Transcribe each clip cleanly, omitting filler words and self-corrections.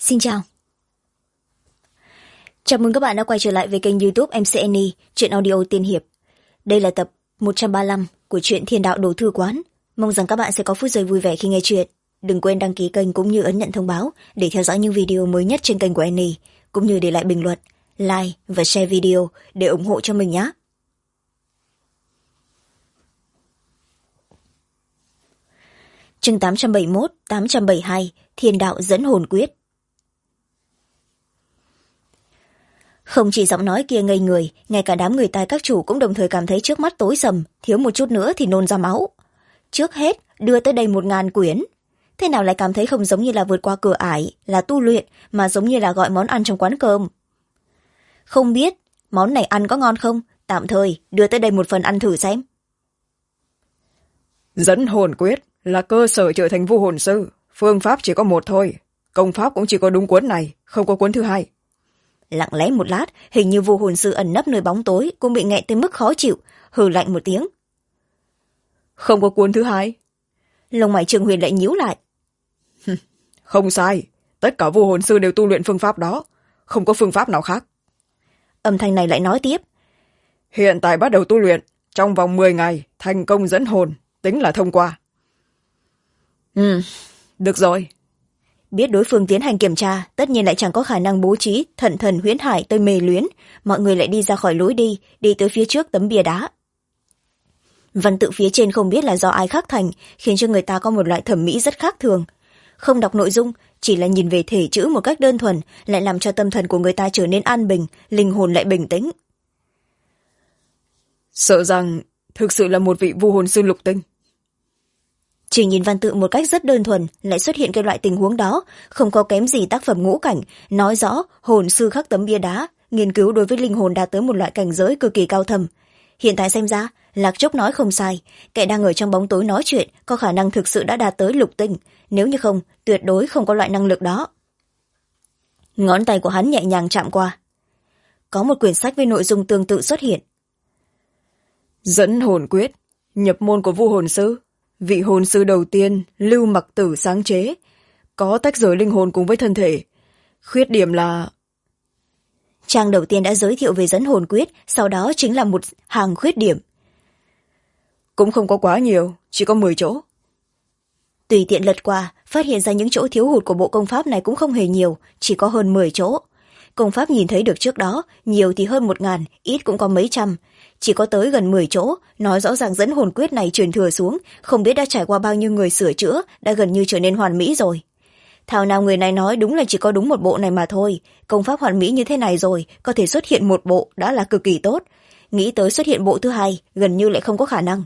Xin chào. Chào mừng các bạn đã quay trở lại với kênh YouTube MC Annie, truyện audio tiên hiệp. Đây là tập 135 của truyện Thiên Đạo Đồ Thư Quán. Mong rằng các bạn sẽ có phút giây vui vẻ khi nghe truyện. Đừng quên đăng ký kênh cũng như ấn nhận thông báo để theo dõi những video mới nhất trên kênh của Annie, cũng như để lại bình luận, like và share video để ủng hộ cho mình nhé. Chương 871, 872, Thiên Đạo Dẫn Hồn Quyết. Không chỉ giọng nói kia ngây người, ngay cả đám người tài các chủ cũng đồng thời cảm thấy trước mắt tối sầm, thiếu một chút nữa thì nôn ra máu. Trước hết, đưa tới đây 1000 quyển. Thế nào lại cảm thấy không giống như là vượt qua cửa ải, là tu luyện, mà giống như là gọi món ăn trong quán cơm. Không biết, món này ăn có ngon không? Tạm thời, đưa tới đây một phần ăn thử xem. Dẫn hồn quyết là cơ sở trở thành vu hồn sư. Phương pháp chỉ có một thôi. Công pháp cũng chỉ có đúng cuốn này, không có cuốn thứ hai. Lặng lẽ một lát, hình như vu hồn sư ẩn nấp nơi bóng tối cũng bị nghẹn tới mức khó chịu, hừ lạnh một tiếng. Không có cuốn thứ hai? Lông mày Trường Huyền lại nhíu lại. Không sai, tất cả vu hồn sư đều tu luyện phương pháp đó, không có phương pháp nào khác. Âm thanh này lại nói tiếp. Hiện tại bắt đầu tu luyện, trong vòng 10 ngày thành công dẫn hồn, tính là thông qua. Được rồi. Biết đối phương tiến hành kiểm tra, tất nhiên lại chẳng có khả năng bố trí thận thần huyễn hải tới mê luyến, mọi người lại đi ra khỏi lối đi tới phía trước tấm bia đá. Văn tự phía trên không biết là do ai khắc thành, khiến cho người ta có một loại thẩm mỹ rất khác thường. Không đọc nội dung, chỉ là nhìn về thể chữ một cách đơn thuần, lại làm cho tâm thần của người ta trở nên an bình, linh hồn lại bình tĩnh. Sợ rằng thực sự là một vị vu hồn sư lục tinh. Chỉ nhìn văn tự một cách rất đơn thuần lại xuất hiện cái loại tình huống đó, không có kém gì tác phẩm ngũ cảnh, nói rõ hồn sư khắc tấm bia đá, nghiên cứu đối với linh hồn đạt tới một loại cảnh giới cực kỳ cao thâm. Hiện tại xem ra, Lạc Chốc nói không sai, kẻ đang ở trong bóng tối nói chuyện có khả năng thực sự đã đạt tới lục tinh, nếu như không, tuyệt đối không có loại năng lực đó. Ngón tay của hắn nhẹ nhàng chạm qua. Có một quyển sách với nội dung tương tự xuất hiện. Dẫn hồn quyết, nhập môn của vu hồn sư. Vị hồn sư đầu tiên Lưu Mặc Tử sáng chế, có tách rời linh hồn cùng với thân thể. Khuyết điểm là... Trang đầu tiên đã giới thiệu về dẫn hồn quyết, sau đó chính là một hàng khuyết điểm. Cũng không có quá nhiều, chỉ có 10 chỗ. Tùy tiện lật qua, phát hiện ra những chỗ thiếu hụt của bộ công pháp này cũng không hề nhiều, chỉ có hơn 10 chỗ. Công pháp nhìn thấy được trước đó, nhiều thì hơn 1000, ít cũng có mấy trăm. Chỉ có tới gần 10 chỗ, nói rõ ràng dẫn hồn quyết này truyền thừa xuống, không biết đã trải qua bao nhiêu người sửa chữa, đã gần như trở nên hoàn mỹ rồi. Thảo nào người này nói đúng là chỉ có đúng một bộ này mà thôi, công pháp hoàn mỹ như thế này rồi, có thể xuất hiện một bộ đã là cực kỳ tốt. Nghĩ tới xuất hiện bộ thứ hai, gần như lại không có khả năng.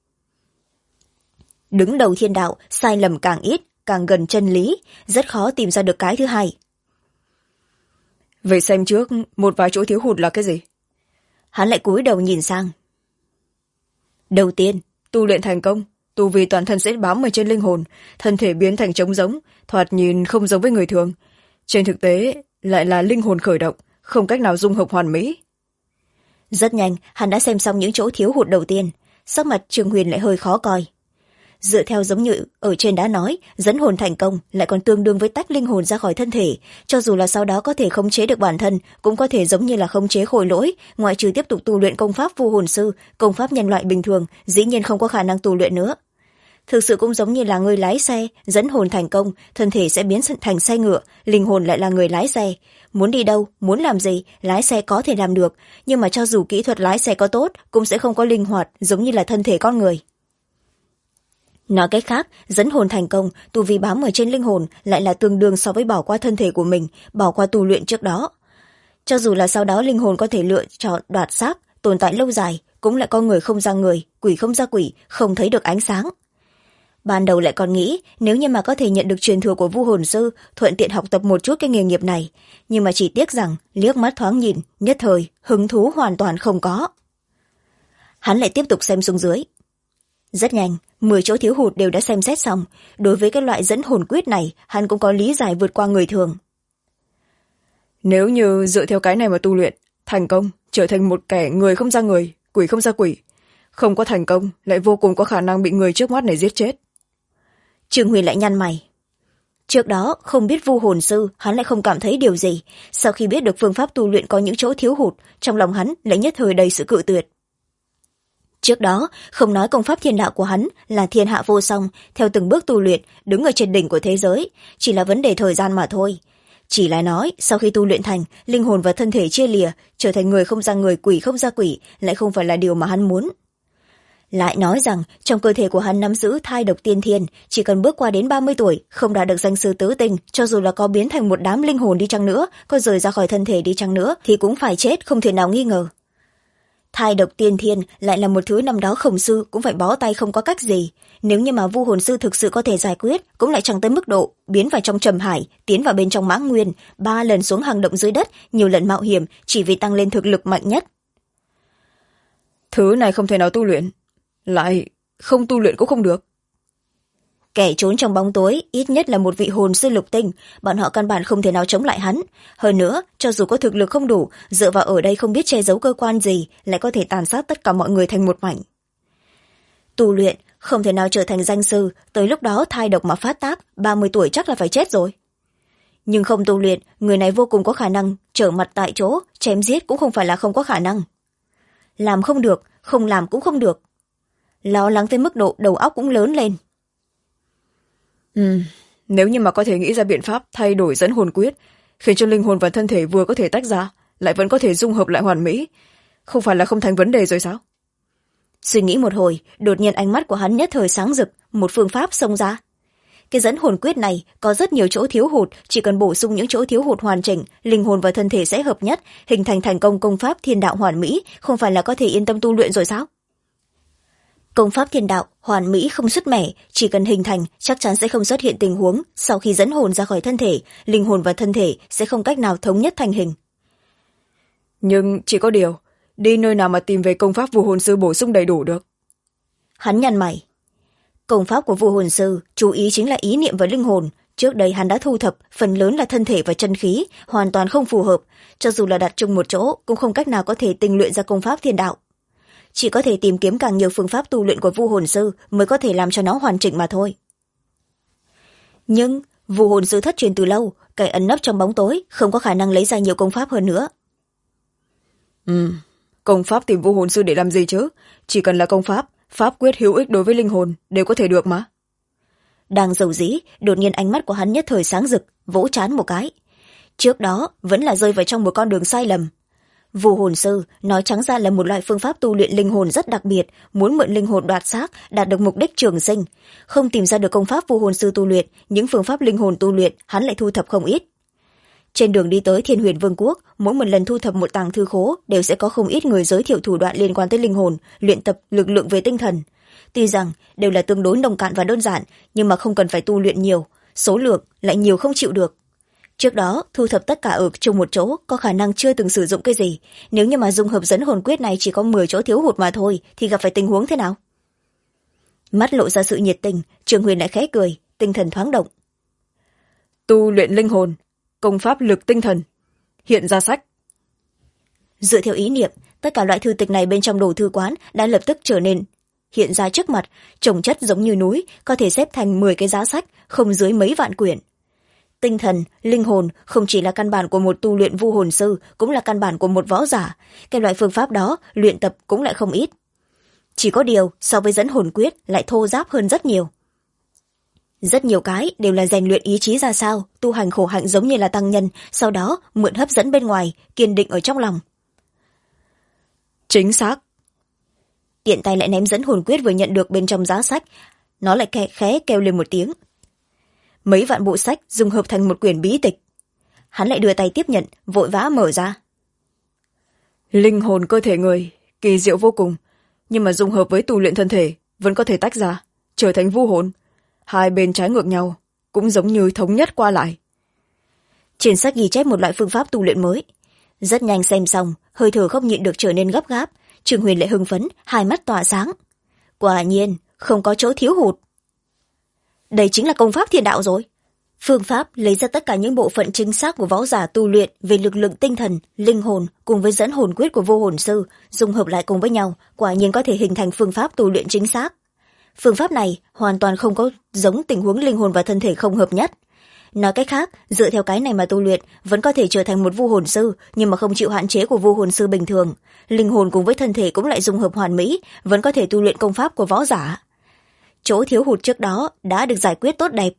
Đứng đầu thiên đạo, sai lầm càng ít, càng gần chân lý, rất khó tìm ra được cái thứ hai. Vậy xem trước, một vài chỗ thiếu hụt là cái gì? Hắn lại cúi đầu nhìn sang. Đầu tiên, tu luyện thành công, tu vi toàn thân sẽ bám ở trên linh hồn, thân thể biến thành trống rỗng, thoạt nhìn không giống với người thường. Trên thực tế, lại là linh hồn khởi động, không cách nào dung hợp hoàn mỹ. Rất nhanh, hắn đã xem xong những chỗ thiếu hụt đầu tiên, sắc mặt Trường Huyền lại hơi khó coi. Dựa theo giống như ở trên đã nói, dẫn hồn thành công lại còn tương đương với tách linh hồn ra khỏi thân thể, cho dù là sau đó có thể khống chế được bản thân, cũng có thể giống như là khống chế khối lỗi, ngoại trừ tiếp tục tu luyện công pháp vu hồn sư, công pháp nhân loại bình thường, dĩ nhiên không có khả năng tu luyện nữa. Thực sự cũng giống như là người lái xe, dẫn hồn thành công, thân thể sẽ biến thành xe ngựa, linh hồn lại là người lái xe. Muốn đi đâu, muốn làm gì, lái xe có thể làm được, nhưng mà cho dù kỹ thuật lái xe có tốt, cũng sẽ không có linh hoạt giống như là thân thể con người. Nói cách khác, dẫn hồn thành công, tu vi bám ở trên linh hồn lại là tương đương so với bỏ qua thân thể của mình, bỏ qua tu luyện trước đó. Cho dù là sau đó linh hồn có thể lựa chọn đoạt xác, tồn tại lâu dài, cũng lại có người không ra người, quỷ không ra quỷ, không thấy được ánh sáng. Ban đầu lại còn nghĩ, nếu như mà có thể nhận được truyền thừa của vu hồn sư, thuận tiện học tập một chút cái nghề nghiệp này, nhưng mà chỉ tiếc rằng, liếc mắt thoáng nhìn, nhất thời, hứng thú hoàn toàn không có. Hắn lại tiếp tục xem xuống dưới. Rất nhanh, 10 chỗ thiếu hụt đều đã xem xét xong, đối với cái loại dẫn hồn quyết này, hắn cũng có lý giải vượt qua người thường. Nếu như dựa theo cái này mà tu luyện, thành công, trở thành một kẻ người không ra người, quỷ không ra quỷ, không có thành công, lại vô cùng có khả năng bị người trước mắt này giết chết. Trường Huyền lại nhăn mày. trước đó không biết vu hồn sư hắn lại không cảm thấy điều gì, sau khi biết được phương pháp tu luyện có những chỗ thiếu hụt, trong lòng hắn lại nhất thời đầy sự cự tuyệt. Trước đó không nói công pháp thiên đạo của hắn là thiên hạ vô song, theo từng bước tu luyện đứng ở trên đỉnh của thế giới, chỉ là vấn đề thời gian mà thôi. Chỉ là nói sau khi tu luyện thành, linh hồn và thân thể chia lìa, trở thành người không ra người, quỷ không ra quỷ, lại không phải là điều mà hắn muốn. Lại nói rằng trong cơ thể của hắn nắm giữ thai độc tiên thiên, chỉ cần bước qua đến 30 tuổi không đạt được danh sư tứ tinh, cho dù là có biến thành một đám linh hồn đi chăng nữa, có rời ra khỏi thân thể đi chăng nữa, thì cũng phải chết không thể nào nghi ngờ. Thai độc tiên thiên lại là một thứ năm đó Khổng sư cũng phải bó tay không có cách gì, nếu như mà vu hồn sư thực sự có thể giải quyết cũng lại chẳng tới mức độ biến vào trong trầm hải, tiến vào bên trong mãng nguyên, 3 lần xuống hang động dưới đất, nhiều lần mạo hiểm chỉ vì tăng lên thực lực mạnh nhất. Thứ này không thể nào tu luyện, lại không tu luyện cũng không được. Kẻ trốn trong bóng tối ít nhất là một vị hồn sư lục tinh, bọn họ căn bản không thể nào chống lại hắn. Hơn nữa, cho dù có thực lực không đủ, dựa vào ở đây không biết che giấu cơ quan gì, lại có thể tàn sát tất cả mọi người thành một mảnh. Tu luyện không thể nào trở thành danh sư, tới lúc đó thai độc mà phát tác, 30 tuổi chắc là phải chết rồi. Nhưng không tu luyện, người này vô cùng có khả năng trở mặt tại chỗ, chém giết cũng không phải là không có khả năng. Làm không được, không làm cũng không được. Lo lắng tới mức độ đầu óc cũng lớn lên. Nếu như mà có thể nghĩ ra biện pháp thay đổi dẫn hồn quyết, khiến cho linh hồn và thân thể vừa có thể tách ra, lại vẫn có thể dung hợp lại hoàn mỹ, không phải là không thành vấn đề rồi sao? Suy nghĩ một hồi, đột nhiên ánh mắt của hắn nhất thời sáng rực, một phương pháp xông ra. Cái dẫn hồn quyết này có rất nhiều chỗ thiếu hụt, chỉ cần bổ sung những chỗ thiếu hụt hoàn chỉnh, linh hồn và thân thể sẽ hợp nhất, hình thành thành công công pháp thiên đạo hoàn mỹ, không phải là có thể yên tâm tu luyện rồi sao? Công pháp thiên đạo hoàn mỹ không sứt mẻ, chỉ cần hình thành chắc chắn sẽ không xuất hiện tình huống sau khi dẫn hồn ra khỏi thân thể, linh hồn và thân thể sẽ không cách nào thống nhất thành hình. Nhưng chỉ có điều, đi nơi nào mà tìm về công pháp vu hồn sư bổ sung đầy đủ được? Hắn nhăn mày. Công pháp của vu hồn sư chú ý chính là ý niệm và linh hồn, trước đây hắn đã thu thập, phần lớn là thân thể và chân khí, hoàn toàn không phù hợp, cho dù là đặt chung một chỗ cũng không cách nào có thể tinh luyện ra công pháp thiên đạo. Chỉ có thể tìm kiếm càng nhiều phương pháp tu luyện của vu hồn sư mới có thể làm cho nó hoàn chỉnh mà thôi. Nhưng vu hồn sư thất truyền từ lâu, kẻ ẩn nấp trong bóng tối, không có khả năng lấy ra nhiều công pháp hơn nữa. Công pháp tìm vu hồn sư để làm gì chứ? Chỉ cần là công pháp, pháp quyết hữu ích đối với linh hồn đều có thể được mà. Đang dầu dĩ, đột nhiên ánh mắt của hắn nhất thời sáng rực, vỗ trán một cái. Trước đó vẫn là rơi vào trong một con đường sai lầm. Vu hồn sư nói trắng ra là một loại phương pháp tu luyện linh hồn rất đặc biệt, muốn mượn linh hồn đoạt xác, đạt được mục đích trường sinh. Không tìm ra được công pháp vu hồn sư tu luyện, những phương pháp linh hồn tu luyện hắn lại thu thập không ít. Trên đường đi tới Thiên Huyền Vương quốc, mỗi một lần thu thập một tàng thư khố đều sẽ có không ít người giới thiệu thủ đoạn liên quan tới linh hồn, luyện tập lực lượng về tinh thần. Tuy rằng đều là tương đối nông cạn và đơn giản, nhưng mà không cần phải tu luyện nhiều, số lượng lại nhiều không chịu được. Trước đó thu thập tất cả ở chung một chỗ có khả năng chưa từng sử dụng cái gì, nếu như mà dung hợp dẫn hồn quyết này chỉ có 10 chỗ thiếu hụt mà thôi thì gặp phải tình huống thế nào? Mắt lộ ra sự nhiệt tình, Trường Huyền lại khẽ cười, tinh thần thoáng động. Tu luyện linh hồn, công pháp lực tinh thần, hiện ra sách. Dựa theo ý niệm, tất cả loại thư tịch này bên trong đồ thư quán đã lập tức trở nên hiện ra trước mặt, chồng chất giống như núi, có thể xếp thành 10 cái giá sách, không dưới mấy vạn quyển. Tinh thần, linh hồn không chỉ là căn bản của một tu luyện vu hồn sư, cũng là căn bản của một võ giả. Cái loại phương pháp đó luyện tập cũng lại không ít. Chỉ có điều so với dẫn hồn quyết lại thô ráp hơn rất nhiều. Rất nhiều cái đều là rèn luyện ý chí ra sao, tu hành khổ hạnh giống như là tăng nhân, sau đó mượn hấp dẫn bên ngoài, kiên định ở trong lòng. Chính xác. Tiện tay lại ném dẫn hồn quyết vừa nhận được bên trong giá sách, nó lại khẽ kêu lên một tiếng. Mấy vạn bộ sách dung hợp thành một quyển bí tịch. Hắn lại đưa tay tiếp nhận, vội vã mở ra. Linh hồn cơ thể người kỳ diệu vô cùng, nhưng mà dung hợp với tu luyện thân thể vẫn có thể tách ra, trở thành vu hồn. Hai bên trái ngược nhau, cũng giống như thống nhất qua lại. Trên sách ghi chép một loại phương pháp tu luyện mới. Rất nhanh xem xong, hơi thở không nhịn được trở nên gấp gáp. Trường Huyền lại hưng phấn, hai mắt tỏa sáng. Quả nhiên không có chỗ thiếu hụt. Đây chính là công pháp thiên đạo rồi. Phương pháp lấy ra tất cả những bộ phận chính xác của võ giả tu luyện về lực lượng tinh thần, linh hồn cùng với dẫn hồn quyết của vô hồn sư, dung hợp lại cùng với nhau, quả nhiên có thể hình thành phương pháp tu luyện chính xác. Phương pháp này hoàn toàn không có giống tình huống linh hồn và thân thể không hợp nhất. nói cách khác, dựa theo cái này mà tu luyện vẫn có thể trở thành một vu hồn sư, nhưng mà không chịu hạn chế của vu hồn sư bình thường. Linh hồn cùng với thân thể cũng lại dung hợp hoàn mỹ, vẫn có thể tu luyện công pháp của võ giả. Chỗ thiếu hụt trước đó đã được giải quyết tốt đẹp.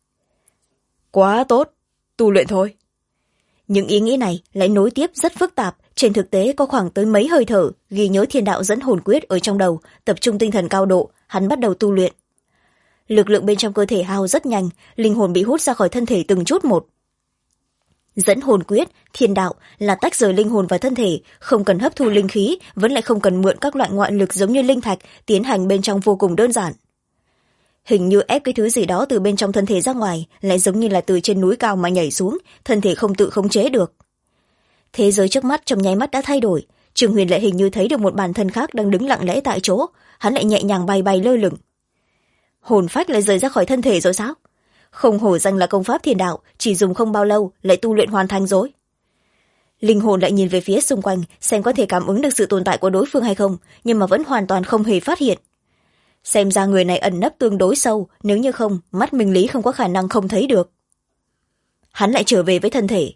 Quá tốt, tu luyện thôi. Những ý nghĩ này lại nối tiếp rất phức tạp, trên thực tế có khoảng tới mấy hơi thở, ghi nhớ thiên đạo dẫn hồn quyết ở trong đầu, tập trung tinh thần cao độ, hắn bắt đầu tu luyện. Lực lượng bên trong cơ thể hao rất nhanh, linh hồn bị hút ra khỏi thân thể từng chút một. Dẫn hồn quyết, thiên đạo là tách rời linh hồn và thân thể, không cần hấp thu linh khí, vẫn lại không cần mượn các loại ngoại lực giống như linh thạch, tiến hành bên trong vô cùng đơn giản. Hình như ép cái thứ gì đó từ bên trong thân thể ra ngoài, lại giống như là từ trên núi cao mà nhảy xuống, thân thể không tự khống chế được. Thế giới trước mắt trong nháy mắt đã thay đổi, Trường Huyền lại hình như thấy được một bản thân khác đang đứng lặng lẽ tại chỗ, hắn lại nhẹ nhàng bay bay lơ lửng. Hồn phách lại rời ra khỏi thân thể rồi sao? Không hổ danh là công pháp thiên đạo, chỉ dùng không bao lâu lại tu luyện hoàn thành rồi. Linh hồn lại nhìn về phía xung quanh, xem có thể cảm ứng được sự tồn tại của đối phương hay không, nhưng mà vẫn hoàn toàn không hề phát hiện. Xem ra người này ẩn nấp tương đối sâu, nếu như không, mắt minh lý không có khả năng không thấy được. Hắn lại trở về với thân thể.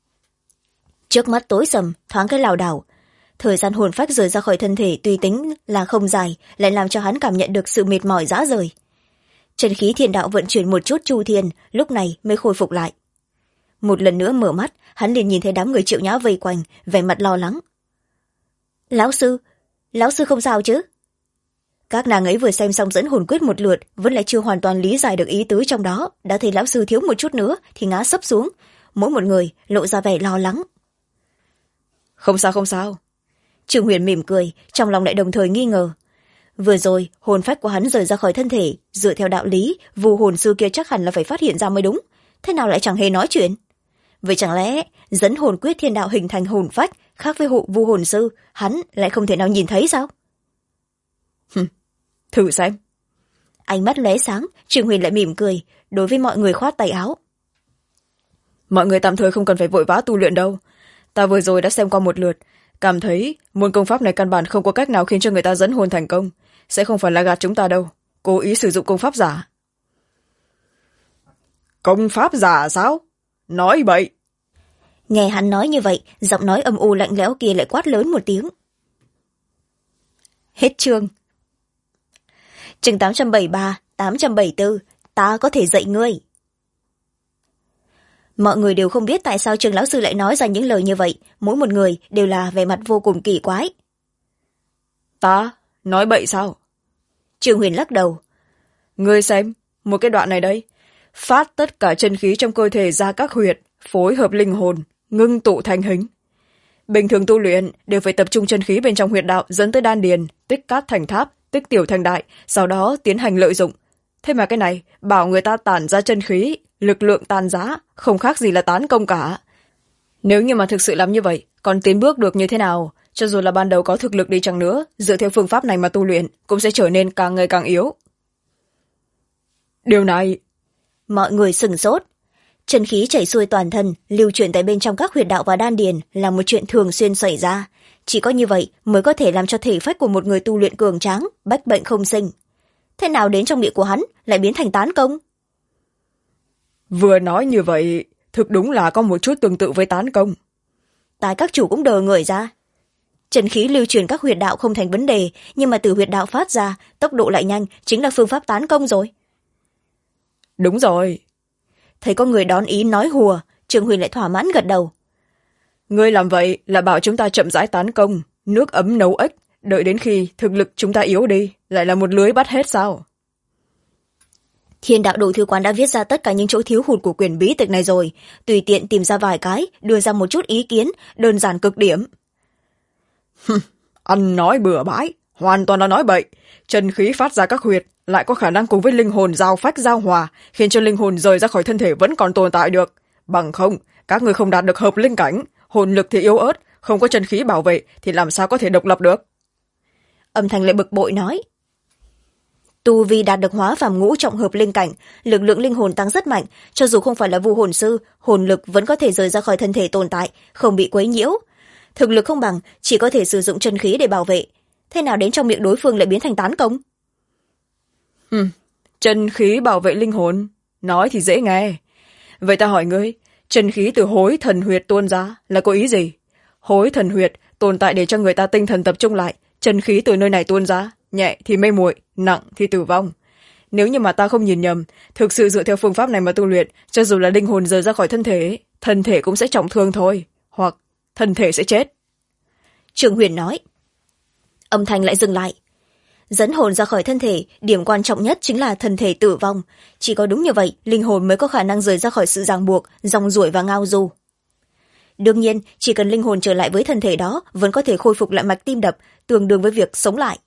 Trước mắt tối sầm, thoáng cái lảo đảo. Thời gian hồn phách rời ra khỏi thân thể tùy tính là không dài, lại làm cho hắn cảm nhận được sự mệt mỏi rã rời. Chân khí thiên đạo vận chuyển một chút chu thiên, lúc này mới khôi phục lại. Một lần nữa mở mắt, hắn liền nhìn thấy đám người Triệu Nhã vây quanh, vẻ mặt lo lắng. Lão sư không sao chứ? Các nàng ấy vừa xem xong dẫn hồn quyết một lượt, vẫn lại chưa hoàn toàn lý giải được ý tứ trong đó, đã thấy lão sư thiếu một chút nữa thì ngã sấp xuống, mỗi một người lộ ra vẻ lo lắng. Không sao, không sao. Trường Huyền mỉm cười, trong lòng lại đồng thời nghi ngờ. Vừa rồi hồn phách của hắn rời ra khỏi thân thể, dựa theo đạo lý vu hồn sư kia chắc hẳn là phải phát hiện ra mới đúng, thế nào lại chẳng hề nói chuyện? Vậy chẳng lẽ dẫn hồn quyết thiên đạo hình thành hồn phách khác với vu hồn sư, hắn lại không thể nào nhìn thấy sao? Thử xem. Ánh mắt lóe sáng, Trường Huyền lại mỉm cười, đối với mọi người khoát tay áo. Mọi người tạm thời không cần phải vội vã tu luyện đâu. Ta vừa rồi đã xem qua một lượt, cảm thấy môn công pháp này căn bản không có cách nào khiến cho người ta dẫn hồn thành công, sẽ không phải là gạt chúng ta đâu, cố ý sử dụng công pháp giả. Công pháp giả sao? Nói bậy. Nghe hắn nói như vậy, giọng nói âm u lạnh lẽo kia lại quát lớn một tiếng. Hết chương. Chương 873, 874, ta có thể dạy ngươi. Mọi người đều không biết tại sao Trường lão sư lại nói ra những lời như vậy, mỗi một người đều là vẻ mặt vô cùng kỳ quái. Ta nói bậy sao? Trường Huyền lắc đầu. Ngươi xem, một cái đoạn này đây, phát tất cả chân khí trong cơ thể ra các huyệt, phối hợp linh hồn, ngưng tụ thành hình. Bình thường tu luyện đều phải tập trung chân khí bên trong huyệt đạo dẫn tới đan điền, tích cát thành tháp, tích tiểu thành đại, sau đó tiến hành lợi dụng. Thế mà cái này bảo người ta tản ra chân khí, lực lượng tan rã, không khác gì là tán công cả. Nếu như mà thực sự làm như vậy, còn tiến bước được như thế nào? Cho dù là ban đầu có thực lực đi chăng nữa, dựa theo phương pháp này mà tu luyện, cũng sẽ trở nên càng ngày càng yếu. Điều này... Mọi người sửng sốt. Chân khí chảy xuôi toàn thân, lưu chuyển tại bên trong các huyệt đạo và đan điền là một chuyện thường xuyên xảy ra. Chỉ có như vậy mới có thể làm cho thể phách của một người tu luyện cường tráng, bách bệnh không sinh. Thế nào đến trong miệng của hắn lại biến thành tán công? Vừa nói như vậy, thực đúng là có một chút tương tự với tán công. Tại các chủ cũng đờ người ra. Chân khí lưu truyền các huyệt đạo không thành vấn đề, nhưng mà từ huyệt đạo phát ra, tốc độ lại nhanh, chính là phương pháp tán công rồi. Đúng rồi. Thấy có người đón ý nói hùa, Trường Huyền lại thỏa mãn gật đầu. Ngươi làm vậy là bảo chúng ta chậm rãi tán công, nước ấm nấu ếch, đợi đến khi thực lực chúng ta yếu đi, lại là một lưới bắt hết sao? Thiên đạo đồ thư quán đã viết ra tất cả những chỗ thiếu hụt của quyển bí tịch này rồi, tùy tiện tìm ra vài cái, đưa ra một chút ý kiến, đơn giản cực điểm. Ăn nói bừa bãi, hoàn toàn là nói bậy. Chân khí phát ra các huyệt, lại có khả năng cùng với linh hồn giao phách giao hòa, khiến cho linh hồn rời ra khỏi thân thể vẫn còn tồn tại được. Bằng không, các người không đạt được hợp linh cảnh, hồn lực thì yếu ớt, không có chân khí bảo vệ thì làm sao có thể độc lập được. Âm thanh lại bực bội nói. Tu vi đạt được hóa phàm ngũ trọng hợp linh cảnh, lực lượng linh hồn tăng rất mạnh, cho dù không phải là vu hồn sư, hồn lực vẫn có thể rời ra khỏi thân thể tồn tại, không bị quấy nhiễu. Thực lực không bằng, chỉ có thể sử dụng chân khí để bảo vệ. Thế nào đến trong miệng đối phương lại biến thành tán công? Chân khí bảo vệ linh hồn, nói thì dễ nghe. vậy ta hỏi ngươi, chân khí từ hối thần huyệt tuôn ra là có ý gì? Hối thần huyệt tồn tại để cho người ta tinh thần tập trung lại, chân khí từ nơi này tuôn ra, nhẹ thì mê muội, nặng thì tử vong. Nếu như mà ta không nhìn nhầm, thực sự dựa theo phương pháp này mà tu luyện, cho dù là linh hồn rời ra khỏi thân thể cũng sẽ trọng thương thôi, hoặc thân thể sẽ chết. Trường Huyền nói. Âm thanh lại dừng lại. Dẫn hồn ra khỏi thân thể, điểm quan trọng nhất chính là thân thể tử vong. Chỉ có đúng như vậy, linh hồn mới có khả năng rời ra khỏi sự ràng buộc, rong ruổi và ngao du. Đương nhiên, chỉ cần linh hồn trở lại với thân thể đó, vẫn có thể khôi phục lại mạch tim đập, tương đương với việc sống lại.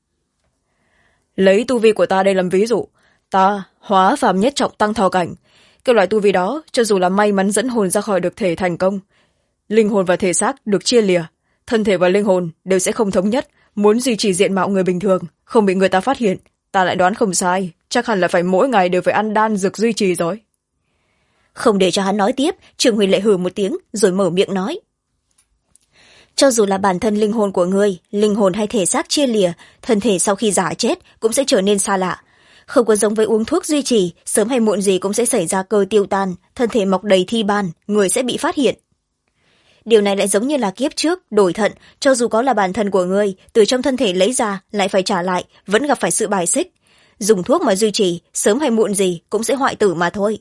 Lấy tu vi của ta đây làm ví dụ, ta hóa phàm nhất trọng tăng thọ cảnh. Cái loại tu vi đó, cho dù là may mắn dẫn hồn ra khỏi được thể thành công, linh hồn và thể xác được chia lìa, thân thể và linh hồn đều sẽ không thống nhất. Muốn duy trì diện mạo người bình thường, không bị người ta phát hiện, ta lại đoán không sai, chắc hẳn là phải mỗi ngày đều phải ăn đan dược duy trì rồi. Không để cho hắn nói tiếp, Trường Huyền lại hừ một tiếng rồi mở miệng nói. Cho dù là bản thân linh hồn của ngươi, linh hồn hay thể xác chia lìa, thân thể sau khi giả chết cũng sẽ trở nên xa lạ. Không có giống với uống thuốc duy trì, sớm hay muộn gì cũng sẽ xảy ra cơ tiêu tan, thân thể mọc đầy thi ban, người sẽ bị phát hiện. Điều này lại giống như là kiếp trước, đổi thận, cho dù có là bản thân của ngươi, từ trong thân thể lấy ra, lại phải trả lại, vẫn gặp phải sự bài xích. Dùng thuốc mà duy trì, sớm hay muộn gì cũng sẽ hoại tử mà thôi.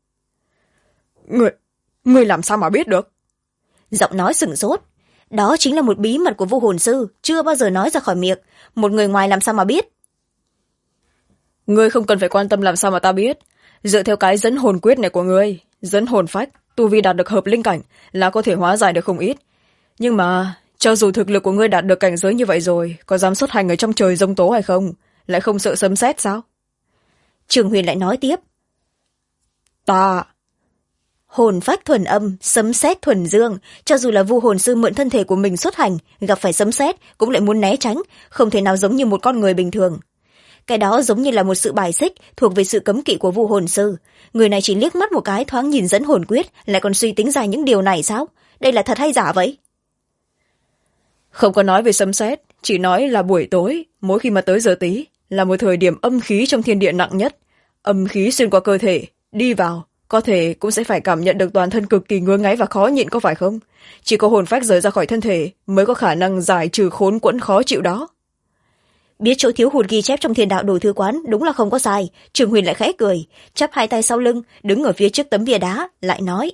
Ngươi làm sao mà biết được? Giọng nói sửng sốt. Đó chính là một bí mật của Vu Hồn Sư, chưa bao giờ nói ra khỏi miệng, một người ngoài làm sao mà biết. Ngươi không cần phải quan tâm làm sao mà ta biết. Dựa theo cái dẫn hồn quyết này của ngươi, dẫn hồn phách, tu vi đạt được hợp linh cảnh là có thể hóa giải được không ít. Nhưng mà cho dù thực lực của ngươi đạt được cảnh giới như vậy rồi, có dám xuất hành ở trong trời giông tố hay không? Lại không sợ sấm sét sao? Trường Huyền lại nói tiếp. Ta hồn phách thuần âm, sấm sét thuần dương, cho dù là Vu Hồn Sư mượn thân thể của mình xuất hành, gặp phải sấm sét cũng lại muốn né tránh, không thể nào giống như một con người bình thường. Cái đó giống như là một sự bài xích thuộc về sự cấm kỵ của Vu Hồn Sư. Người này chỉ liếc mắt một cái thoáng nhìn dẫn hồn quyết, lại còn suy tính ra những điều này sao? Đây là thật hay giả vậy? không có nói về sấm sét, chỉ nói là buổi tối, mỗi khi mà tới giờ tí, là một thời điểm âm khí trong thiên địa nặng nhất. Âm khí xuyên qua cơ thể, đi vào, có thể cũng sẽ phải cảm nhận được toàn thân cực kỳ ngứa ngáy và khó nhịn, có phải không? Chỉ có hồn phách rời ra khỏi thân thể mới có khả năng giải trừ khốn quẫn khó chịu đó. Biết chỗ thiếu hụt ghi chép trong Thiên Đạo Đồ Thư Quán đúng là không có sai. Trường Huyền lại khẽ cười, chắp hai tay sau lưng, đứng ở phía trước tấm bia đá, lại nói.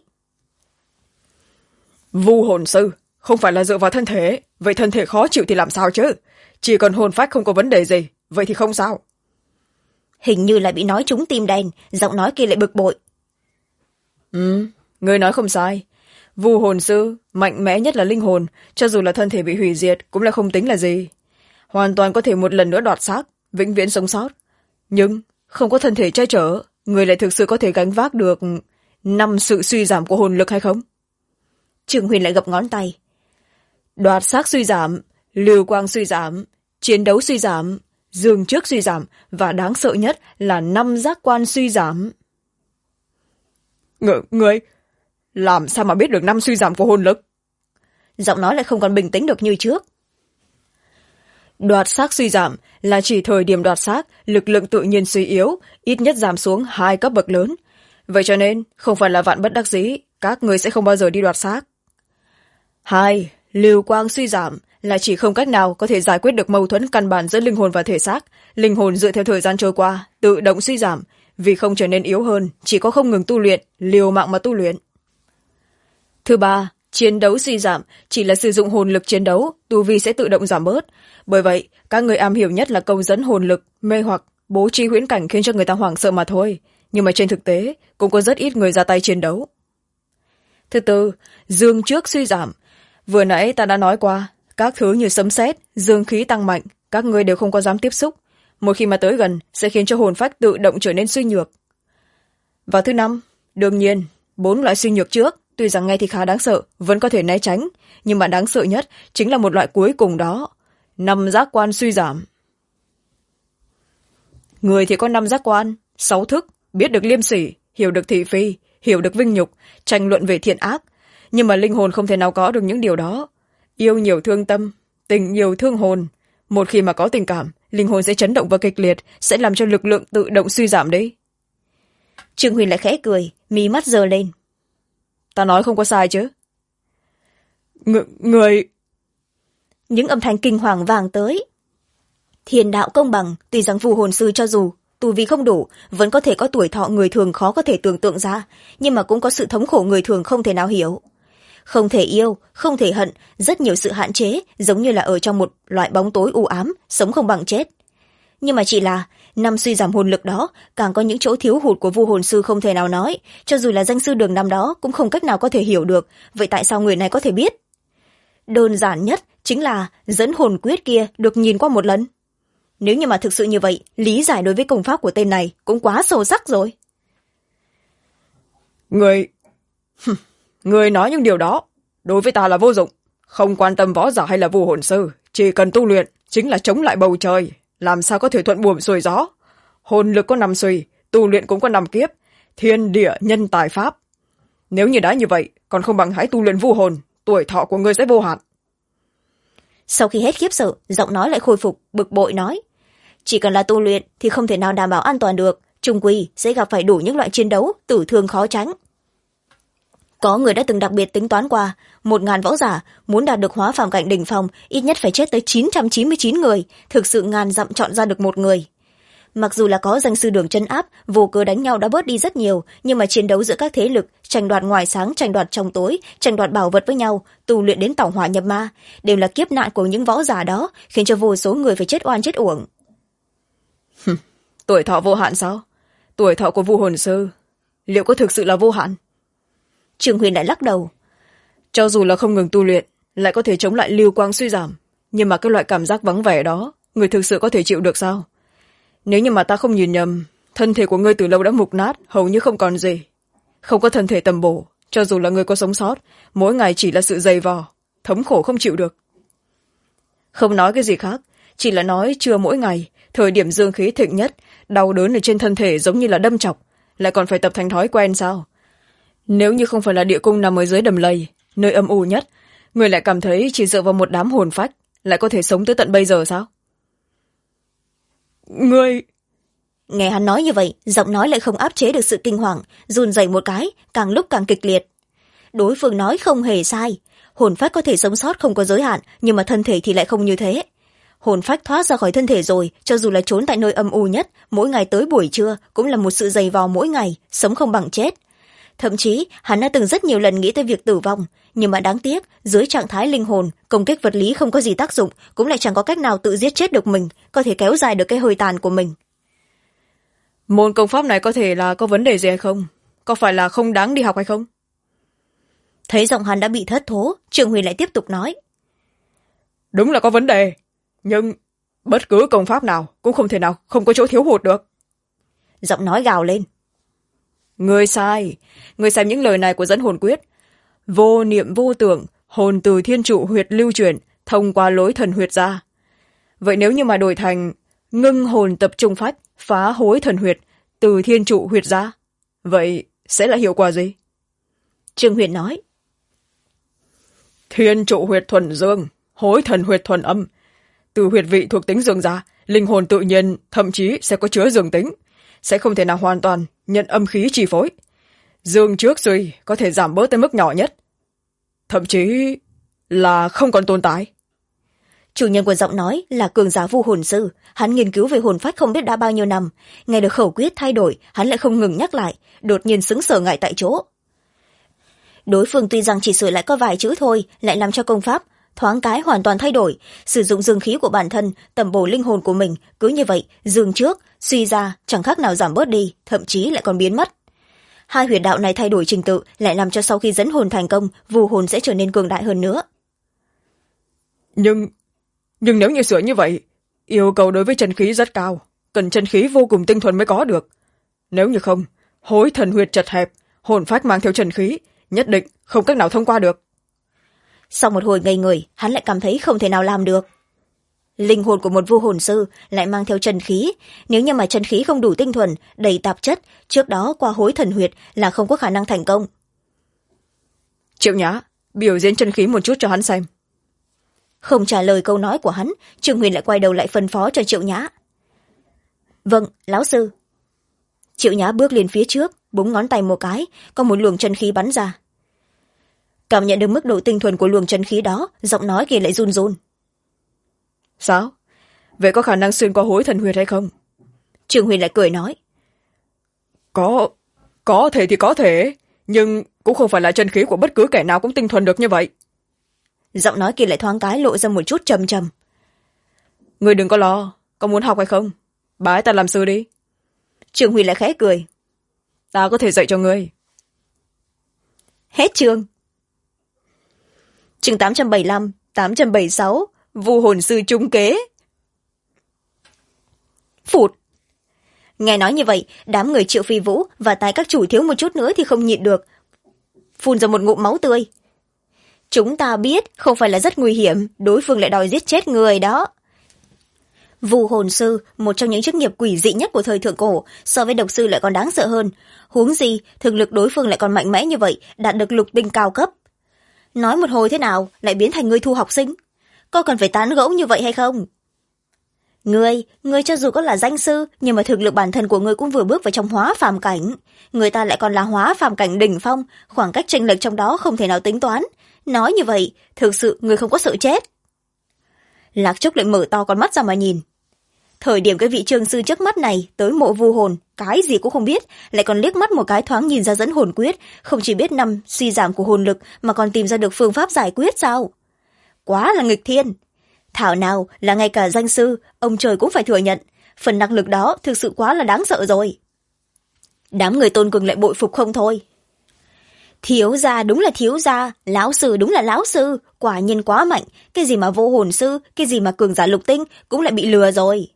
Vu Hồn Sư không phải là dựa vào thân thể, vậy thân thể khó chịu thì làm sao chứ? Chỉ cần hồn phách không có vấn đề gì, vậy thì không sao. Hình như lại bị nói trúng tim đen, giọng nói kia lại bực bội. Ngươi nói không sai. Vu Hồn Sư mạnh mẽ nhất là linh hồn, cho dù là thân thể bị hủy diệt cũng là không tính là gì. Hoàn toàn có thể một lần nữa đoạt xác, vĩnh viễn sống sót. Nhưng không có thân thể che chở, người lại thực sự có thể gánh vác được 5 sự suy giảm của hồn lực hay không? Trường Huyền lại gập ngón tay. Đoạt xác suy giảm, lưu quang suy giảm, chiến đấu suy giảm, dương trước suy giảm, và đáng sợ nhất là 5 giác quan suy giảm. Người làm sao mà biết được 5 suy giảm của hồn lực? Giọng nói lại không còn bình tĩnh được như trước. Đoạt xác suy giảm là chỉ thời điểm đoạt xác, lực lượng tự nhiên suy yếu, ít nhất giảm xuống 2 cấp bậc lớn. Vậy cho nên, không phải là vạn bất đắc dĩ, các người sẽ không bao giờ đi đoạt xác. 2. Lưu quang suy giảm là chỉ không cách nào có thể giải quyết được mâu thuẫn căn bản giữa linh hồn và thể xác. Linh hồn dựa theo thời gian trôi qua, tự động suy giảm, vì không trở nên yếu hơn, chỉ có không ngừng tu luyện, liều mạng mà tu luyện. Thứ 3. Chiến đấu suy giảm chỉ là sử dụng hồn lực chiến đấu, tu vi sẽ tự động giảm bớt. Bởi vậy, các người am hiểu nhất là câu dẫn hồn lực, mê hoặc, bố trí huyễn cảnh khiến cho người ta hoảng sợ mà thôi. Nhưng mà trên thực tế, cũng có rất ít người ra tay chiến đấu. Thứ 4. Dương trước suy giảm. Vừa nãy ta đã nói qua, các thứ như sấm sét, dương khí tăng mạnh, các người đều không có dám tiếp xúc. Một khi mà tới gần, sẽ khiến cho hồn phách tự động trở nên suy nhược. Và thứ 5. Đương nhiên, 4 loại suy nhược trước, tuy rằng nghe thì khá đáng sợ, vẫn có thể né tránh, nhưng mà đáng sợ nhất chính là một loại cuối cùng đó, 5 giác quan suy giảm. Người thì có 5 giác quan, 6 thức, biết được liêm sỉ, hiểu được thị phi, hiểu được vinh nhục, tranh luận về thiện ác, nhưng mà linh hồn không thể nào có được những điều đó. Yêu nhiều thương tâm, tình nhiều thương hồn. Một khi mà có tình cảm, linh hồn sẽ chấn động và kịch liệt, sẽ làm cho lực lượng tự động suy giảm đấy. Trương Huyền lại khẽ cười, mí mắt giơ lên. Ta nói không có sai chứ? Người... Những âm thanh kinh hoàng vang tới. Thiên đạo công bằng, tuy rằng phù hồn sư cho dù tu vi không đủ vẫn có thể có tuổi thọ người thường khó có thể tưởng tượng ra, nhưng mà cũng có sự thống khổ người thường không thể nào hiểu. Không thể yêu, không thể hận, rất nhiều sự hạn chế, giống như là ở trong một loại bóng tối u ám, sống không bằng chết. Nhưng mà chỉ là năm suy giảm hồn lực đó càng có những chỗ thiếu hụt của vu hồn sư không thể nào nói, cho dù là danh sư đường năm đó cũng không cách nào có thể hiểu được. Vậy tại sao người này có thể biết? Đơn giản nhất chính là dẫn hồn quyết kia được nhìn qua một lần. Nếu như mà thực sự như vậy, lý giải đối với công pháp của tên này cũng quá sâu sắc rồi. Người nói những điều đó đối với ta là vô dụng. Không quan tâm võ giả hay là vu hồn sư, chỉ cần tu luyện chính là chống lại bầu trời, làm sao có thể thuận buồm xuôi gió. Hồn lực có 5 suy, tu luyện cũng có 5 kiếp, thiên địa nhân tài pháp. Nếu như đã như vậy, còn không bằng hãy tu luyện vu hồn, tuổi thọ của ngươi sẽ vô hạn. Sau khi hết khiếp sợ, giọng nói lại khôi phục, bực bội nói. Chỉ cần là tu luyện thì không thể nào đảm bảo an toàn được, chung quy sẽ gặp phải đủ những loại chiến đấu, tử thương khó tránh. Có người đã từng đặc biệt tính toán qua, 1000 võ giả muốn đạt được hóa phàm cảnh đỉnh phong, ít nhất phải chết tới 999 người, thực sự ngàn dặm chọn ra được một người. Mặc dù là có danh sư đường trấn áp, vô cớ đánh nhau đã bớt đi rất nhiều, nhưng mà chiến đấu giữa các thế lực, tranh đoạt ngoài sáng, tranh đoạt trong tối, tranh đoạt bảo vật với nhau, tu luyện đến tẩu hỏa nhập ma, đều là kiếp nạn của những võ giả đó, khiến cho vô số người phải chết oan chết uổng. Tuổi thọ vô hạn sao? Tuổi thọ của vu hồn sư liệu có thực sự là vô hạn? Trương Huyền lại lắc đầu. Cho dù là không ngừng tu luyện, lại có thể chống lại lưu quang suy giảm, nhưng mà cái loại cảm giác vắng vẻ đó, người thực sự có thể chịu được sao? Nếu như mà ta không nhìn nhầm, thân thể của ngươi từ lâu đã mục nát, hầu như không còn gì. Không có thân thể tầm bổ, cho dù là người có sống sót, mỗi ngày chỉ là sự dày vò, thống khổ không chịu được. Không nói cái gì khác, chỉ là nói trưa mỗi ngày, thời điểm dương khí thịnh nhất, đau đớn ở trên thân thể giống như là đâm chọc, lại còn phải tập thành thói quen sao? Nếu như không phải là địa cung nằm ở dưới đầm lầy, nơi âm u nhất, người lại cảm thấy chỉ dựa vào một đám hồn phách lại có thể sống tới tận bây giờ sao? Ngươi... Nghe hắn nói như vậy, giọng nói lại không áp chế được sự kinh hoàng, run rẩy một cái, càng lúc càng kịch liệt. Đối phương nói không hề sai, hồn phách có thể sống sót không có giới hạn, nhưng mà thân thể thì lại không như thế. Hồn phách thoát ra khỏi thân thể rồi, cho dù là trốn tại nơi âm u nhất, mỗi ngày tới buổi trưa cũng là một sự dày vò mỗi ngày, sống không bằng chết. Thậm chí hắn đã từng rất nhiều lần nghĩ tới việc tử vong, nhưng mà đáng tiếc dưới trạng thái linh hồn, công kích vật lý không có gì tác dụng, cũng lại chẳng có cách nào tự giết chết được mình, có thể kéo dài được cái hơi tàn của mình. Môn công pháp này có thể là có vấn đề gì hay không? Có phải là không đáng đi học hay không? Thấy giọng hắn đã bị thất thố, Trường Huyền lại tiếp tục nói. Đúng là có vấn đề, nhưng bất cứ công pháp nào cũng không thể nào không có chỗ thiếu hụt được. Giọng nói gào lên. Ngươi sai, ngươi xem những lời này của dẫn hồn quyết. Vô niệm vô tưởng, hồn từ thiên trụ huyệt lưu chuyển, thông qua lối thần huyệt ra. Vậy nếu như mà đổi thành ngưng hồn tập trung phách, phá hối thần huyệt, từ thiên trụ huyệt ra, vậy sẽ là hiệu quả gì? Trương Huyền nói. Thiên trụ huyệt thuần dương, hối thần huyệt thuần âm. Từ huyệt vị thuộc tính dương ra, linh hồn tự nhiên thậm chí sẽ có chứa dương tính, sẽ không thể nào hoàn toàn nhận âm khí chi phối. Dương trước suy có thể giảm bớt tới mức nhỏ nhất, thậm chí là không còn tồn tại. Chủ nhân của giọng nói là cường giả vu hồn sư, hắn nghiên cứu về hồn phách không biết đã bao nhiêu năm, nghe được khẩu quyết thay đổi hắn lại không ngừng nhắc lại, đột nhiên sững sờ ngại tại chỗ. Đối phương tuy rằng chỉ sửa lại có vài chữ thôi, lại làm cho công pháp thoáng cái hoàn toàn thay đổi, sử dụng dương khí của bản thân tầm bổ linh hồn của mình, cứ như vậy dương trước suy ra chẳng khác nào giảm bớt đi, thậm chí lại còn biến mất. Hai huyệt đạo này thay đổi trình tự lại làm cho sau khi dẫn hồn thành công, vu hồn sẽ trở nên cường đại hơn nữa. Nhưng nếu như sửa như vậy, yêu cầu đối với chân khí rất cao, cần chân khí vô cùng tinh thuần mới có được. Nếu như không, hối thần huyệt chật hẹp, hồn phách mang theo chân khí nhất định không cách nào thông qua được. Sau một hồi ngây người, hắn lại cảm thấy không thể nào làm được. Linh hồn của một vu hồn sư lại mang theo chân khí, nếu như mà chân khí không đủ tinh thuần, đầy tạp chất, trước đó qua hối thần huyệt là không có khả năng thành công. Triệu Nhã, biểu diễn chân khí một chút cho hắn xem. Không trả lời câu nói của hắn, Trương Huyền lại quay đầu lại phân phó cho Triệu Nhã. Vâng, lão sư. Triệu Nhã bước lên phía trước, búng ngón tay một cái, có một luồng chân khí bắn ra. Cảm nhận được mức độ tinh thuần của luồng chân khí đó, giọng nói kia lại run run. Sao? Vậy có khả năng xuyên qua hối thần huyệt hay không? Trương Huyền lại cười nói. Có thể thì có thể, nhưng cũng không phải là chân khí của bất cứ kẻ nào cũng tinh thuần được như vậy. Giọng nói kia lại thoáng cái lộ ra một chút trầm trầm. Ngươi đừng có lo, có muốn học hay không? Bái ta làm sư đi. Trương Huyền lại khẽ cười. Ta có thể dạy cho ngươi. Hết chương. Chương 875, 876, vu hồn sư trúng kế. Phụt. Nghe nói như vậy, đám người Triệu Phi Vũ và tài các chủ thiếu một chút nữa thì không nhịn được, phun ra một ngụm máu tươi. Chúng ta biết không phải là rất nguy hiểm, đối phương lại đòi giết chết người đó. Vu hồn sư, một trong những chức nghiệp quỷ dị nhất của thời thượng cổ, so với độc sư lại còn đáng sợ hơn. Huống gì, thực lực đối phương lại còn mạnh mẽ như vậy, đạt được lục tinh cao cấp. Nói một hồi thế nào, lại biến thành ngươi thu học sinh? Có cần phải tán gẫu như vậy hay không? Ngươi cho dù có là danh sư, nhưng mà thực lực bản thân của ngươi cũng vừa bước vào trong hóa phàm cảnh. Người ta lại còn là hóa phàm cảnh đỉnh phong, khoảng cách chênh lệch trong đó không thể nào tính toán. Nói như vậy, thực sự ngươi không có sợ chết. Lạc Trúc lại mở to con mắt ra mà nhìn. Thời điểm cái vị trường sư trước mắt này tới mộ vu hồn, cái gì cũng không biết, lại còn liếc mắt một cái thoáng nhìn ra dẫn hồn quyết, không chỉ biết năm suy giảm của hồn lực mà còn tìm ra được phương pháp giải quyết sao? Quá là nghịch thiên. Thảo nào là ngay cả danh sư, ông trời cũng phải thừa nhận, phần năng lực đó thực sự quá là đáng sợ rồi. Đám người Tôn Cường lại bội phục không thôi. Thiếu gia đúng là thiếu gia, lão sư đúng là lão sư, quả nhiên quá mạnh, cái gì mà vô hồn sư, cái gì mà cường giả lục tinh cũng lại bị lừa rồi.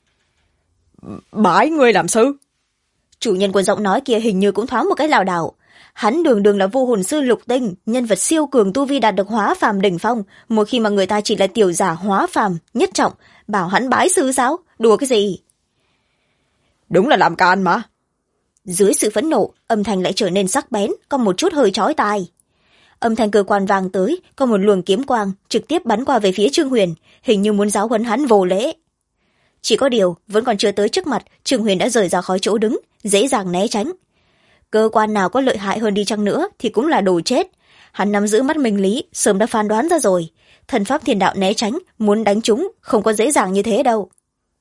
Bái ngươi làm sư. Chủ nhân của giọng nói kia hình như cũng thoáng một cái lảo đảo. Hắn đường đường là vô hồn sư lục tinh, nhân vật siêu cường tu vi đạt được hóa phàm đỉnh phong, một khi mà người ta chỉ là tiểu giả hóa phàm nhất trọng, bảo hắn bái sư sao? Đùa cái gì? Đúng là làm càn mà. Dưới sự phẫn nộ, âm thanh lại trở nên sắc bén, có một chút hơi chói tai. Âm thanh cơ quan vang tới, có một luồng kiếm quang trực tiếp bắn qua về phía Trương Huyền, hình như muốn giáo huấn hắn vô lễ. Chỉ có điều, vẫn còn chưa tới trước mặt, Trương Huyền đã rời ra khỏi chỗ đứng, dễ dàng né tránh. Cơ quan nào có lợi hại hơn đi chăng nữa thì cũng là đồ chết. Hắn nắm giữ mắt minh lý, sớm đã phán đoán ra rồi. Thần pháp thiên đạo né tránh, muốn đánh chúng, không có dễ dàng như thế đâu.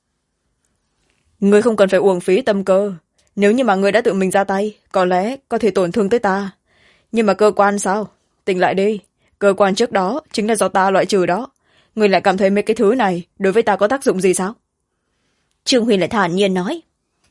Ngươi không cần phải uổng phí tâm cơ. Nếu như mà ngươi đã tự mình ra tay, có lẽ có thể tổn thương tới ta. Nhưng mà cơ quan sao? Tỉnh lại đi. Cơ quan trước đó chính là do ta loại trừ đó. Ngươi lại cảm thấy mấy cái thứ này đối với ta có tác dụng gì sao? Trương Huyền lại thản nhiên nói.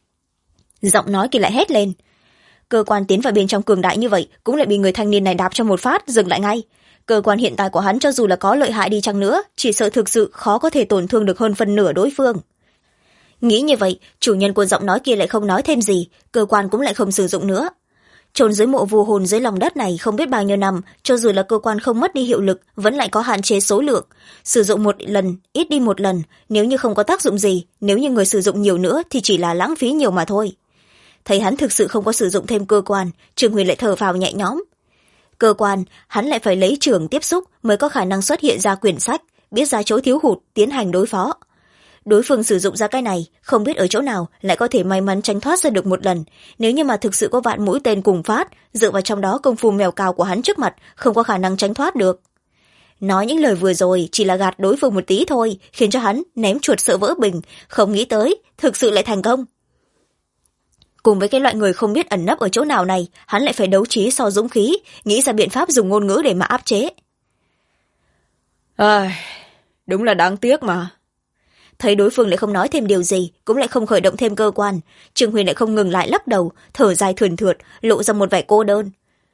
Giọng nói kia lại hét lên. Cơ quan tiến vào bên trong cường đại như vậy cũng lại bị người thanh niên này đạp cho một phát, dừng lại ngay. Cơ quan hiện tại của hắn cho dù là có lợi hại đi chăng nữa, chỉ sợ thực sự khó có thể tổn thương được hơn phân nửa đối phương. Nghĩ như vậy, chủ nhân của giọng nói kia lại không nói thêm gì, cơ quan cũng lại không sử dụng nữa. Chôn dưới mộ vu hồn dưới lòng đất này không biết bao nhiêu năm, cho dù là cơ quan không mất đi hiệu lực, vẫn lại có hạn chế số lượng. Sử dụng một lần, ít đi một lần, nếu như không có tác dụng gì, nếu như người sử dụng nhiều nữa thì chỉ là lãng phí nhiều mà thôi. Thấy hắn thực sự không có sử dụng thêm cơ quan, Trương Huyền lại thở phào nhẹ nhõm. Cơ quan, hắn lại phải lấy trường tiếp xúc mới có khả năng xuất hiện ra quyển sách, biết ra chỗ thiếu hụt, tiến hành đối phó. Đối phương sử dụng ra cái này, không biết ở chỗ nào lại có thể may mắn tránh thoát ra được một lần. Nếu như mà thực sự có vạn mũi tên cùng phát, dựa vào trong đó công phu mèo cào của hắn trước mặt, không có khả năng tránh thoát được. Nói những lời vừa rồi chỉ là gạt đối phương một tí thôi, khiến cho hắn ném chuột sợ vỡ bình, không nghĩ tới, thực sự lại thành công. Cùng với cái loại người không biết ẩn nấp ở chỗ nào này, hắn lại phải đấu trí so dũng khí, nghĩ ra biện pháp dùng ngôn ngữ để mà áp chế. Đúng là đáng tiếc mà. Thấy đối phương lại không nói thêm điều gì, cũng lại không khởi động thêm cơ quan, Trương Huyền lại không ngừng lại lắc đầu, thở dài thườn thượt, lộ ra một vẻ cô đơn.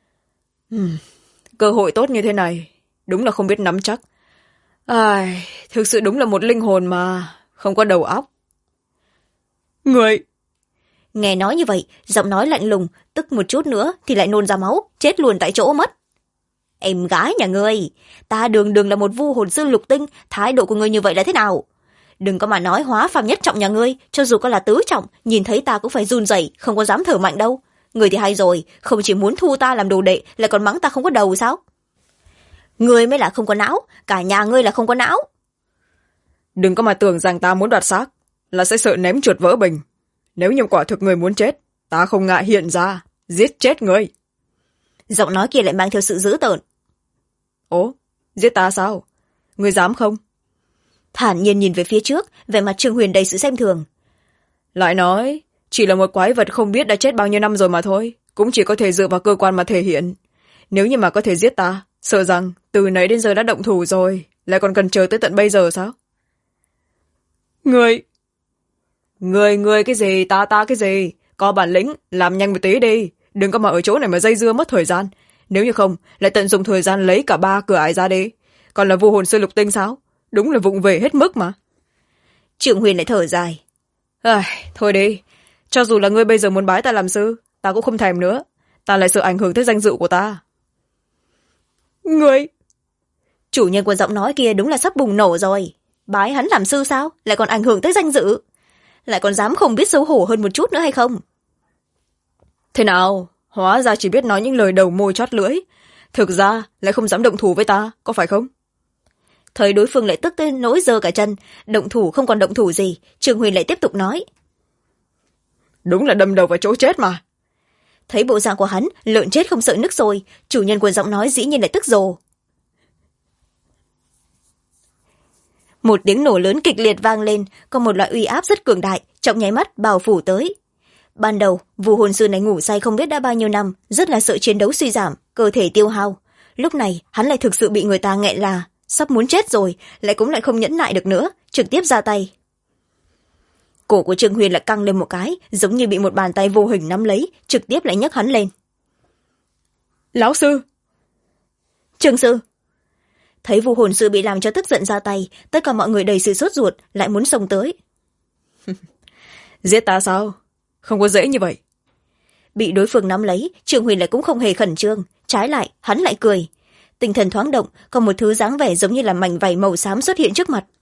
Cơ hội tốt như thế này, đúng là không biết nắm chắc. Thực sự đúng là một linh hồn mà, không có đầu óc. Người... Nghe nói như vậy, giọng nói lạnh lùng, tức một chút nữa thì lại nôn ra máu, chết luôn tại chỗ mất. Em gái nhà ngươi, ta đường đường là một vu hồn sư lục tinh, thái độ của ngươi như vậy là thế nào? Đừng có mà nói hóa phàm nhất trọng nhà ngươi, cho dù có là tứ trọng, nhìn thấy ta cũng phải run rẩy, không có dám thở mạnh đâu. Ngươi thì hay rồi, không chỉ muốn thu ta làm đồ đệ, lại còn mắng ta không có đầu sao? Ngươi mới là không có não, cả nhà ngươi là không có não. Đừng có mà tưởng rằng ta muốn đoạt xác, là sẽ sợ ném chuột vỡ bình. Nếu như quả thực người muốn chết, ta không ngại hiện ra, giết chết người. Giọng nói kia lại mang theo sự dữ tợn. Ố, giết ta sao? Người dám không? Thản nhiên nhìn về phía trước, vẻ mặt Trương Huyền đầy sự xem thường. Lại nói, chỉ là một quái vật không biết đã chết bao nhiêu năm rồi mà thôi, cũng chỉ có thể dựa vào cơ quan mà thể hiện. Nếu như mà có thể giết ta, sợ rằng từ nãy đến giờ đã động thủ rồi, lại còn cần chờ tới tận bây giờ sao? Người cái gì, ta cái gì? Có bản lĩnh, làm nhanh một tí đi, đừng có mà ở chỗ này mà dây dưa mất thời gian. Nếu như không, lại tận dụng thời gian lấy cả 3 cửa ải ra đi. Còn là vu hồn sư lục tinh sao? Đúng là vụng về hết mức mà. Trương Huyền lại thở dài. Thôi đi, cho dù là ngươi bây giờ muốn bái ta làm sư, ta cũng không thèm nữa. Ta lại sợ ảnh hưởng tới danh dự của ta. Ngươi! Chủ nhân của giọng nói kia đúng là sắp bùng nổ rồi. Bái hắn làm sư sao? Lại còn ảnh hưởng tới danh dự. Lại còn dám không biết xấu hổ hơn một chút nữa hay không? Thế nào? Hóa ra chỉ biết nói những lời đầu môi chót lưỡi. Thực ra lại không dám động thủ với ta, có phải không? Thấy đối phương lại tức tới nỗi giơ cả chân, động thủ không còn động thủ gì, Trương Huyền lại tiếp tục nói. Đúng là đâm đầu vào chỗ chết mà. Thấy bộ dạng của hắn, lợn chết không sợ nước sôi, chủ nhân của giọng nói dĩ nhiên lại tức rồ. Một tiếng nổ lớn kịch liệt vang lên, có một loại uy áp rất cường đại, trong nháy mắt bao phủ tới. Ban đầu, vu hồn sư này ngủ say không biết đã bao nhiêu năm, rất là sợ chiến đấu suy giảm, cơ thể tiêu hao. Lúc này, hắn lại thực sự bị người ta nghẹn là, sắp muốn chết rồi, lại cũng lại không nhẫn nại được nữa, trực tiếp ra tay. Cổ của Trương Huyền lại căng lên một cái, giống như bị một bàn tay vô hình nắm lấy, trực tiếp lại nhấc hắn lên. Lão sư! Trương sư! Thấy vu hồn sư bị làm cho tức giận ra tay, tất cả mọi người đầy sự sốt ruột, lại muốn xông tới. Giết ta sao? Không có dễ như vậy. Bị đối phương nắm lấy, Trương Huyền lại cũng không hề khẩn trương, trái lại, hắn lại cười. Tinh thần thoáng động, còn một thứ dáng vẻ giống như là mảnh vảy màu xám xuất hiện trước mặt.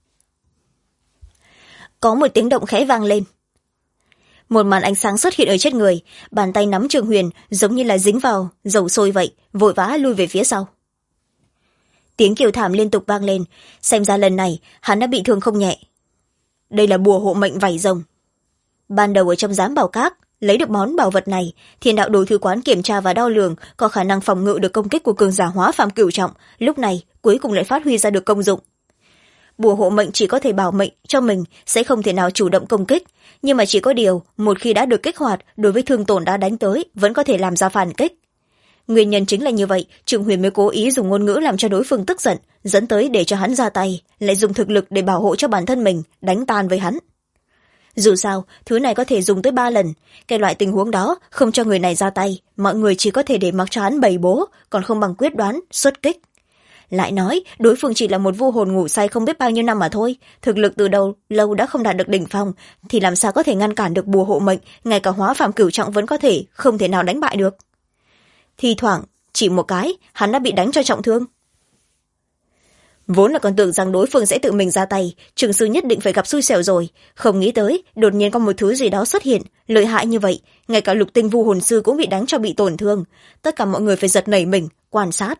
Có một tiếng động khẽ vang lên. Một màn ánh sáng xuất hiện ở trên người, bàn tay nắm Trương Huyền giống như là dính vào dầu sôi vậy, vội vã lui về phía sau. Tiếng kêu thảm liên tục vang lên, xem ra lần này hắn đã bị thương không nhẹ. Đây là bùa hộ mệnh vảy rồng. Ban đầu ở trong giám bảo các, lấy được món bảo vật này, Thiên đạo đồ thư quán kiểm tra và đo lường có khả năng phòng ngự được công kích của cường giả hóa phàm cửu trọng, lúc này cuối cùng lại phát huy ra được công dụng. Bùa hộ mệnh chỉ có thể bảo mệnh cho mình, sẽ không thể nào chủ động công kích, nhưng mà chỉ có điều, một khi đã được kích hoạt, đối với thương tổn đã đánh tới, vẫn có thể làm ra phản kích. Nguyên nhân chính là như vậy, Trương Huyền mới cố ý dùng ngôn ngữ làm cho đối phương tức giận, dẫn tới để cho hắn ra tay, lại dùng thực lực để bảo hộ cho bản thân mình, đánh tan với hắn. Dù sao, thứ này có thể dùng tới 3 lần, cái loại tình huống đó không cho người này ra tay, mọi người chỉ có thể để mặc cho hắn bày bố, còn không bằng quyết đoán, xuất kích. Lại nói, đối phương chỉ là một vu hồn ngủ say không biết bao nhiêu năm mà thôi, thực lực từ đầu lâu đã không đạt được đỉnh phong, thì làm sao có thể ngăn cản được bùa hộ mệnh, ngay cả hóa phàm cửu trọng vẫn có thể, không thể nào đánh bại được. Thi thoảng, chỉ một cái, hắn đã bị đánh cho trọng thương. Vốn là còn tưởng rằng đối phương sẽ tự mình ra tay, trường sư nhất định phải gặp xui xẻo rồi, không nghĩ tới, đột nhiên có một thứ gì đó xuất hiện, lợi hại như vậy, ngay cả lục tinh vu hồn sư cũng bị đánh cho bị tổn thương, tất cả mọi người phải giật nảy mình, quan sát.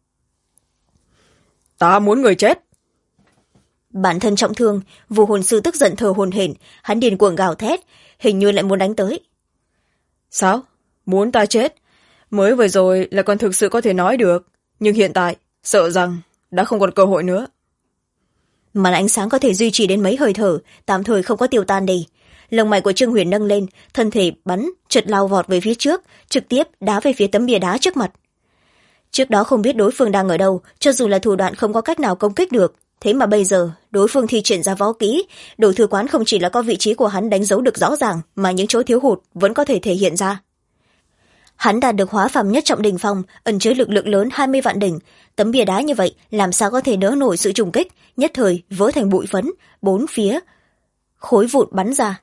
Ta muốn người chết. Bản thân trọng thương, vu hồn sư tức giận thở hổn hển, hắn điên cuồng gào thét, hình như lại muốn đánh tới. Sao? Muốn ta chết? Mới vừa rồi là còn thực sự có thể nói được, nhưng hiện tại, sợ rằng đã không còn cơ hội nữa. Màn ánh sáng có thể duy trì đến mấy hơi thở, tạm thời không có tiêu tan đi. Lông mày của Trương Huyền nâng lên, thân thể bắn, chợt lao vọt về phía trước, trực tiếp đá về phía tấm bia đá trước mặt. Trước đó không biết đối phương đang ở đâu, cho dù là thủ đoạn không có cách nào công kích được, thế mà bây giờ đối phương thi triển ra võ kỹ, đồ thư quán không chỉ là có vị trí của hắn đánh dấu được rõ ràng, mà những chỗ thiếu hụt vẫn có thể thể hiện ra. Hắn đạt được hóa phàm nhất trọng đỉnh phong, ẩn chứa lực lượng lớn 20 vạn đỉnh, tấm bia đá như vậy làm sao có thể đỡ nổi sự trùng kích, nhất thời vỡ thành bụi phấn, bốn phía khối vụn bắn ra.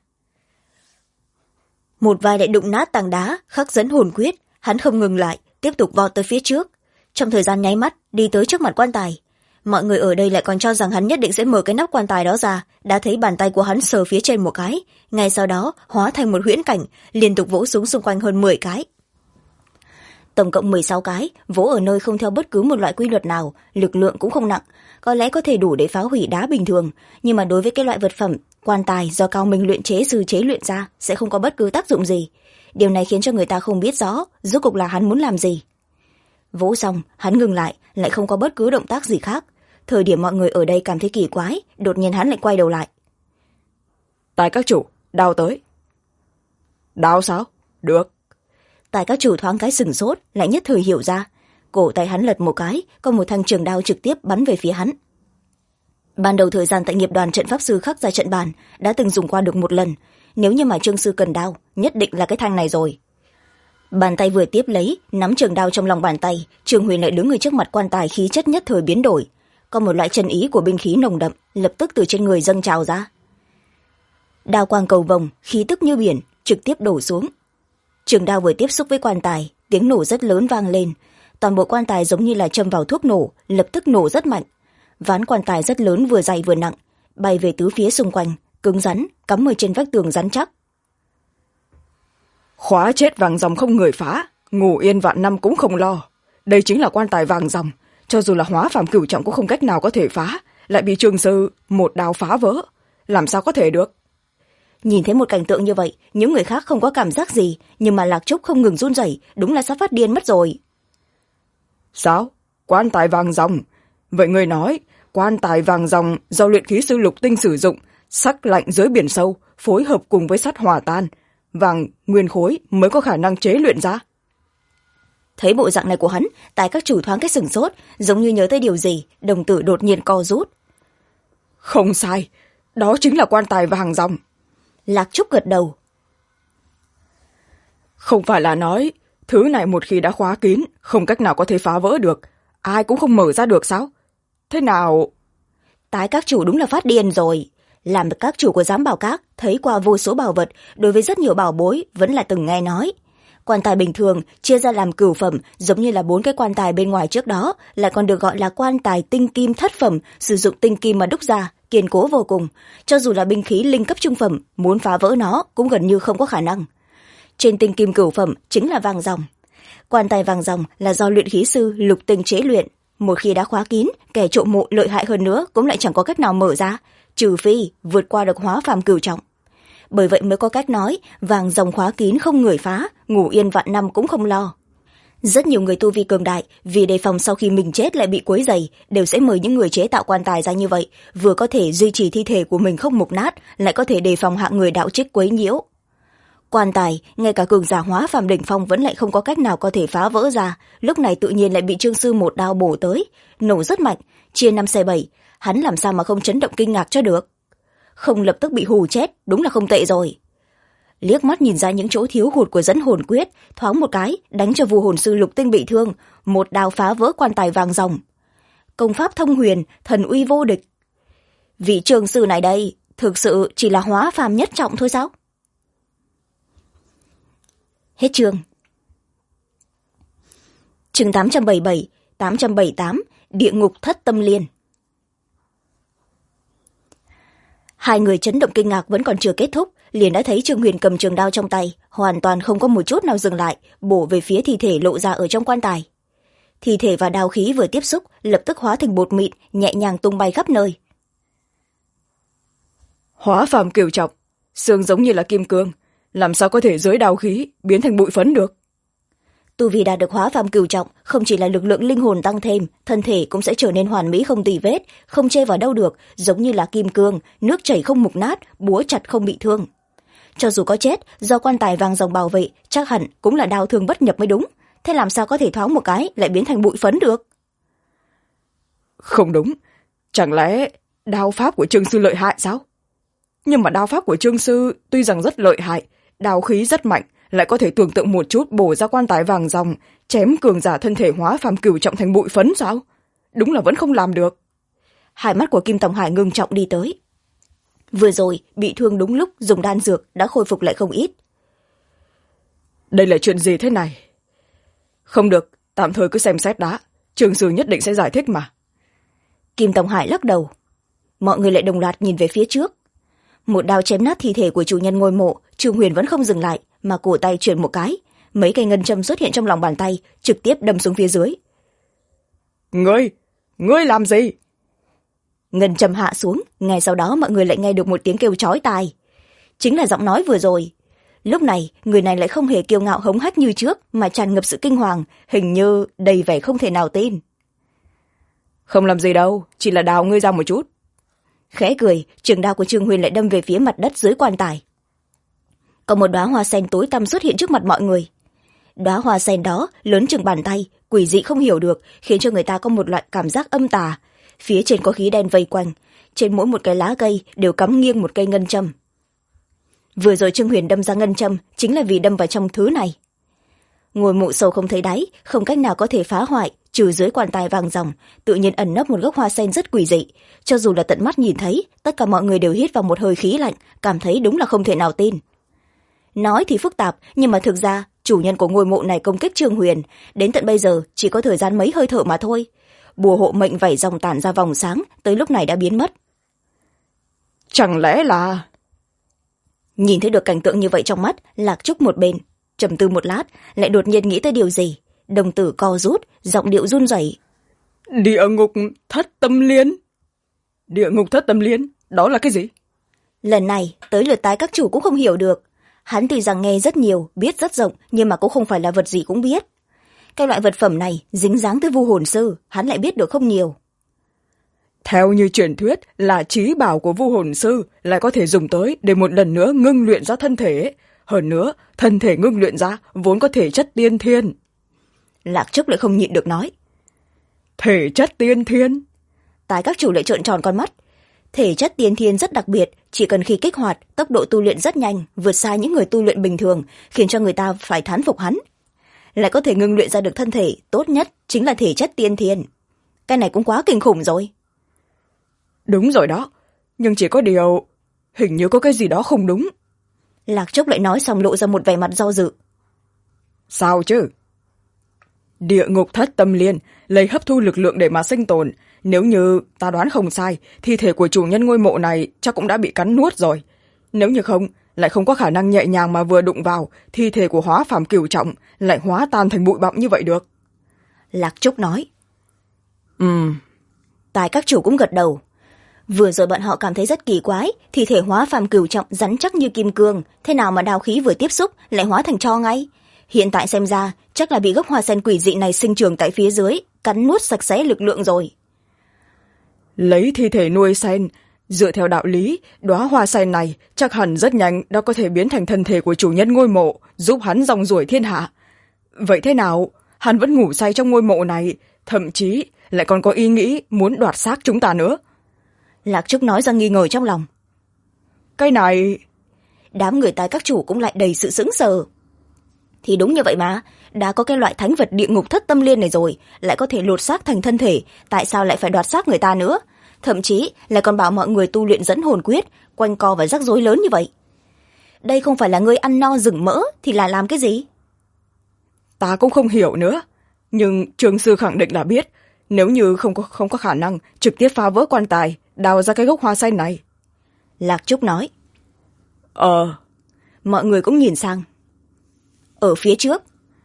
Một vai lại đụng nát tảng đá, khắc dẫn hồn quyết, hắn không ngừng lại, tiếp tục vọt tới phía trước. Trong thời gian nháy mắt, đi tới trước mặt quan tài. Mọi người ở đây lại còn cho rằng hắn nhất định sẽ mở cái nắp quan tài đó ra, đã thấy bàn tay của hắn sờ phía trên một cái, ngay sau đó hóa thành một huyễn cảnh, liên tục vỗ xuống xung quanh hơn 10 cái. Tổng cộng 16 cái, vỗ ở nơi không theo bất cứ một loại quy luật nào, lực lượng cũng không nặng, có lẽ có thể đủ để phá hủy đá bình thường, nhưng mà đối với cái loại vật phẩm quan tài do cao minh luyện chế sư chế luyện ra sẽ không có bất cứ tác dụng gì. điều này khiến cho người ta không biết rõ rốt cuộc là hắn muốn làm gì. Vỗ xong hắn ngừng lại không có bất cứ động tác gì khác. Thời điểm mọi người ở đây cảm thấy kỳ quái, đột nhiên hắn lại quay đầu lại. Tài các chủ, đao tới. Đao sao? Được. Tài các chủ thoáng cái sửng sốt, lại nhất thời hiểu ra. Cổ tay hắn lật một cái, có một thanh trường đao trực tiếp bắn về phía hắn. Ban đầu thời gian tại nghiệp đoàn trận pháp sư khắc ra trận bàn đã từng dùng qua được một lần. Nếu như mà Trương sư cần đao, nhất định là cái thanh này rồi. Bàn tay vừa tiếp lấy, nắm trường đao trong lòng bàn tay, Trương Huyền lại đứng người trước mặt quan tài, khí chất nhất thời biến đổi. Có một loại chân ý của binh khí nồng đậm lập tức từ trên người dâng trào ra. Đao quang cầu vồng, khí tức như biển, trực tiếp đổ xuống. Trường đao vừa tiếp xúc với quan tài, tiếng nổ rất lớn vang lên. Toàn bộ quan tài giống như là châm vào thuốc nổ, lập tức nổ rất mạnh. Ván quan tài rất lớn, vừa dày vừa nặng, bay về tứ phía xung quanh, cứng rắn, cắm ở trên vách tường rắn chắc. Khóa chết vàng ròng không người phá, ngủ yên vạn năm cũng không lo. Đây chính là quan tài vàng ròng, cho dù là hóa phàm cửu trọng cũng không cách nào có thể phá, lại bị Trương sư một đao phá vỡ, làm sao có thể được. Nhìn thấy một cảnh tượng như vậy, những người khác không có cảm giác gì, nhưng mà Lạc Trúc không ngừng run rẩy, đúng là sắp phát điên mất rồi. Sao? Quan tài vàng ròng? Vậy người nói, quan tài vàng ròng do luyện khí sư Lục Tinh sử dụng, sắc lạnh dưới biển sâu, phối hợp cùng với sắt hòa tan, vàng nguyên khối mới có khả năng chế luyện ra. Thấy bộ dạng này của hắn, Tài các chủ thoáng cái sửng sốt, giống như nhớ tới điều gì, đồng tử đột nhiên co rút. Không sai, đó chính là quan tài vàng ròng. Lạc Trúc gật đầu. Không phải là nói, thứ này một khi đã khóa kín, không cách nào có thể phá vỡ được, ai cũng không mở ra được sao? Thế nào? Tái các chủ đúng là phát điên rồi. Làm được các chủ của giám bảo các, thấy qua vô số bảo vật, đối với rất nhiều bảo bối, vẫn là từng nghe nói. Quan tài bình thường chia ra làm cửu phẩm, giống như là 4 cái quan tài bên ngoài trước đó, lại còn được gọi là quan tài tinh kim thất phẩm, sử dụng tinh kim mà đúc ra, kiên cố vô cùng. Cho dù là binh khí linh cấp trung phẩm, muốn phá vỡ nó cũng gần như không có khả năng. Trên tinh kim cửu phẩm chính là vàng ròng. Quan tài vàng ròng là do luyện khí sư Lục Tinh chế luyện. Một khi đã khóa kín, kẻ trộm mộ lợi hại hơn nữa cũng lại chẳng có cách nào mở ra, trừ phi vượt qua được hóa phàm cửu trọng. Bởi vậy mới có cách nói vàng ròng khóa kín không người phá, ngủ yên vạn năm cũng không lo. Rất nhiều người tu vi cường đại vì đề phòng sau khi mình chết lại bị quấy rầy, đều sẽ mời những người chế tạo quan tài ra như vậy, vừa có thể duy trì thi thể của mình không mục nát, lại có thể đề phòng hạng người đạo trích quấy nhiễu. Quan tài, ngay cả cường giả hóa phàm đỉnh phong vẫn lại không có cách nào có thể phá vỡ ra, lúc này tự nhiên lại bị Trương sư một đao bổ tới, nổ rất mạnh, chia 5 xe 7, hắn làm sao mà không chấn động kinh ngạc cho được. Không lập tức bị hù chết, đúng là không tệ rồi. Liếc mắt nhìn ra những chỗ thiếu hụt của dẫn hồn quyết, thoáng một cái đánh cho vu hồn sư Lục Tinh bị thương, một đao phá vỡ quan tài vàng ròng. Công pháp thông huyền, thần uy vô địch. Vị Trương sư này đây thực sự chỉ là hóa phàm nhất trọng thôi sao? Hết chương. Chương 877, 878, Địa ngục thất tâm liên. Hai người chấn động kinh ngạc vẫn còn chưa kết thúc, liền đã thấy Trương Huyền cầm trường đao trong tay, hoàn toàn không có một chút nào dừng lại, bổ về phía thi thể lộ ra ở trong quan tài. Thi thể và đao khí vừa tiếp xúc, lập tức hóa thành bột mịn, nhẹ nhàng tung bay khắp nơi. Hóa phàm cửu trọng, xương giống như là kim cương, làm sao có thể dưới đao khí biến thành bụi phấn được? Tu vi đạt được hóa phàm cửu trọng, không chỉ là lực lượng linh hồn tăng thêm, thân thể cũng sẽ trở nên hoàn mỹ không tì vết, không chê vào đâu được, giống như là kim cương, nước chảy không mục nát, búa chặt không bị thương. Cho dù có chết, do quan tài vàng ròng bảo vệ, chắc hẳn cũng là đao thương bất nhập mới đúng. Thế làm sao có thể thoáng một cái lại biến thành bụi phấn được? Không đúng, chẳng lẽ đao pháp của Trương sư lợi hại sao? Nhưng mà đao pháp của Trương sư tuy rằng rất lợi hại, đao khí rất mạnh, lại có thể tưởng tượng một chút bổ ra quan tài vàng ròng, chém cường giả thân thể hóa phàm cửu trọng thành bụi phấn sao? Đúng là vẫn không làm được. Hai mắt của Kim Tòng Hải ngưng trọng đi tới. Vừa rồi bị thương đúng lúc dùng đan dược đã khôi phục lại không ít. Đây là chuyện gì thế này? Không được, tạm thời cứ xem xét đã, Trương sư nhất định sẽ giải thích mà. Kim Tòng Hải lắc đầu. Mọi người lại đồng loạt nhìn về phía trước. Một đao chém nát thi thể của chủ nhân ngôi mộ, Trương Huyền vẫn không dừng lại, mà cổ tay chuyển một cái, mấy cây ngân châm xuất hiện trong lòng bàn tay, trực tiếp đâm xuống phía dưới. Ngươi làm gì? Ngân châm hạ xuống, ngay sau đó mọi người lại nghe được một tiếng kêu chói tai. Chính là giọng nói vừa rồi. lúc này người này lại không hề kiêu ngạo hống hách như trước mà tràn ngập sự kinh hoàng, hình như đầy vẻ không thể nào tin. Không làm gì đâu, chỉ là đào ngươi ra một chút. Khẽ cười, trường đao của Trương Huyền lại đâm về phía mặt đất dưới quan tài. Có một đóa hoa sen tối tăm xuất hiện trước mặt mọi người. Đóa hoa sen đó lớn chừng bàn tay, quỷ dị không hiểu được, khiến cho người ta có một loại cảm giác âm tà. Phía trên có khí đen vây quanh, trên mỗi một cái lá cây đều cắm nghiêng một cây ngân châm. Vừa rồi Trương Huyền đâm ra ngân châm chính là vì đâm vào trong thứ này. Ngôi mộ sâu không thấy đáy, không cách nào có thể phá hoại, trừ dưới quan tài vàng ròng tự nhiên ẩn nấp một gốc hoa sen rất quỷ dị. Cho dù là tận mắt nhìn thấy, tất cả mọi người đều hít vào một hơi khí lạnh, cảm thấy đúng là không thể nào tin. Nói thì phức tạp, nhưng mà thực ra chủ nhân của ngôi mộ này công kích Trương Huyền đến tận bây giờ chỉ có thời gian mấy hơi thở mà thôi. Bùa hộ mệnh vảy ròng tản ra vòng sáng tới lúc này đã biến mất. Chẳng lẽ là... Nhìn thấy được cảnh tượng như vậy trong mắt, Lạc Trúc một bên trầm tư một lát, lại đột nhiên nghĩ tới điều gì, đồng tử co rút, giọng điệu run rẩy. Địa ngục thất tâm liên. Địa ngục thất tâm liên, đó là cái gì? Lần này tới lượt tai các chủ cũng không hiểu được. Hắn tuy rằng nghe rất nhiều, biết rất rộng, nhưng mà cũng không phải là vật gì cũng biết. Cái loại vật phẩm này dính dáng tới vu hồn sư, hắn lại biết được không nhiều. Theo như truyền thuyết là trí bảo của vu hồn sư, lại có thể dùng tới để một lần nữa ngưng luyện ra thân thể. Hơn nữa, thân thể ngưng luyện ra vốn có thể chất tiên thiên. Lạc Trúc lại không nhịn được nói. Thể chất tiên thiên? Tai các chủ lại trợn tròn con mắt. Thể chất tiên thiên rất đặc biệt, chỉ cần khi kích hoạt, tốc độ tu luyện rất nhanh, vượt xa những người tu luyện bình thường, khiến cho người ta phải thán phục hắn. Lại có thể ngưng luyện ra được thân thể tốt nhất chính là thể chất tiên thiên. Cái này cũng quá kinh khủng rồi. Đúng rồi đó, nhưng chỉ có điều hình như có cái gì đó không đúng. Lạc Trúc lại nói xong lộ ra một vẻ mặt do dự. Sao chứ? Địa ngục thất tâm liên lấy hấp thu lực lượng để mà sinh tồn. Nếu như ta đoán không sai, thi thể của chủ nhân ngôi mộ này chắc cũng đã bị cắn nuốt rồi. Nếu như không, lại không có khả năng nhẹ nhàng mà vừa đụng vào, thi thể của hóa phàm cửu trọng lại hóa tan thành bụi bặm như vậy được. Lạc Trúc nói. Tai các chủ cũng gật đầu. Vừa rồi bọn họ cảm thấy rất kỳ quái, thi thể hóa phàm cửu trọng rắn chắc như kim cương, thế nào mà đao khí vừa tiếp xúc lại hóa thành tro ngay. Hiện tại xem ra chắc là bị gốc hoa sen quỷ dị này sinh trưởng tại phía dưới, cắn nuốt sạch sẽ lực lượng rồi. Lấy thi thể nuôi sen, dựa theo đạo lý, đóa hoa sen này chắc hẳn rất nhanh đã có thể biến thành thân thể của chủ nhân ngôi mộ, giúp hắn rong ruổi thiên hạ. Vậy thế nào, hắn vẫn ngủ say trong ngôi mộ này, thậm chí lại còn có ý nghĩ muốn đoạt xác chúng ta nữa. Lạc Trúc nói ra nghi ngờ trong lòng. Cái này... Đám người Tai các chủ cũng lại đầy sự sững sờ. Thì đúng như vậy mà, đã có cái loại thánh vật địa ngục thất tâm liên này rồi, lại có thể lột xác thành thân thể, tại sao lại phải đoạt xác người ta nữa? Thậm chí lại còn bảo mọi người tu luyện dẫn hồn quyết, quanh co và rắc rối lớn như vậy. Đây không phải là ngươi ăn no rừng mỡ thì là làm cái gì? Ta cũng không hiểu nữa, nhưng Trương sư khẳng định là biết, nếu như không có khả năng trực tiếp phá vỡ quan tài, đào ra cái gốc hoa sen này. Lạc Trúc nói. Mọi người cũng nhìn sang. Ở phía trước.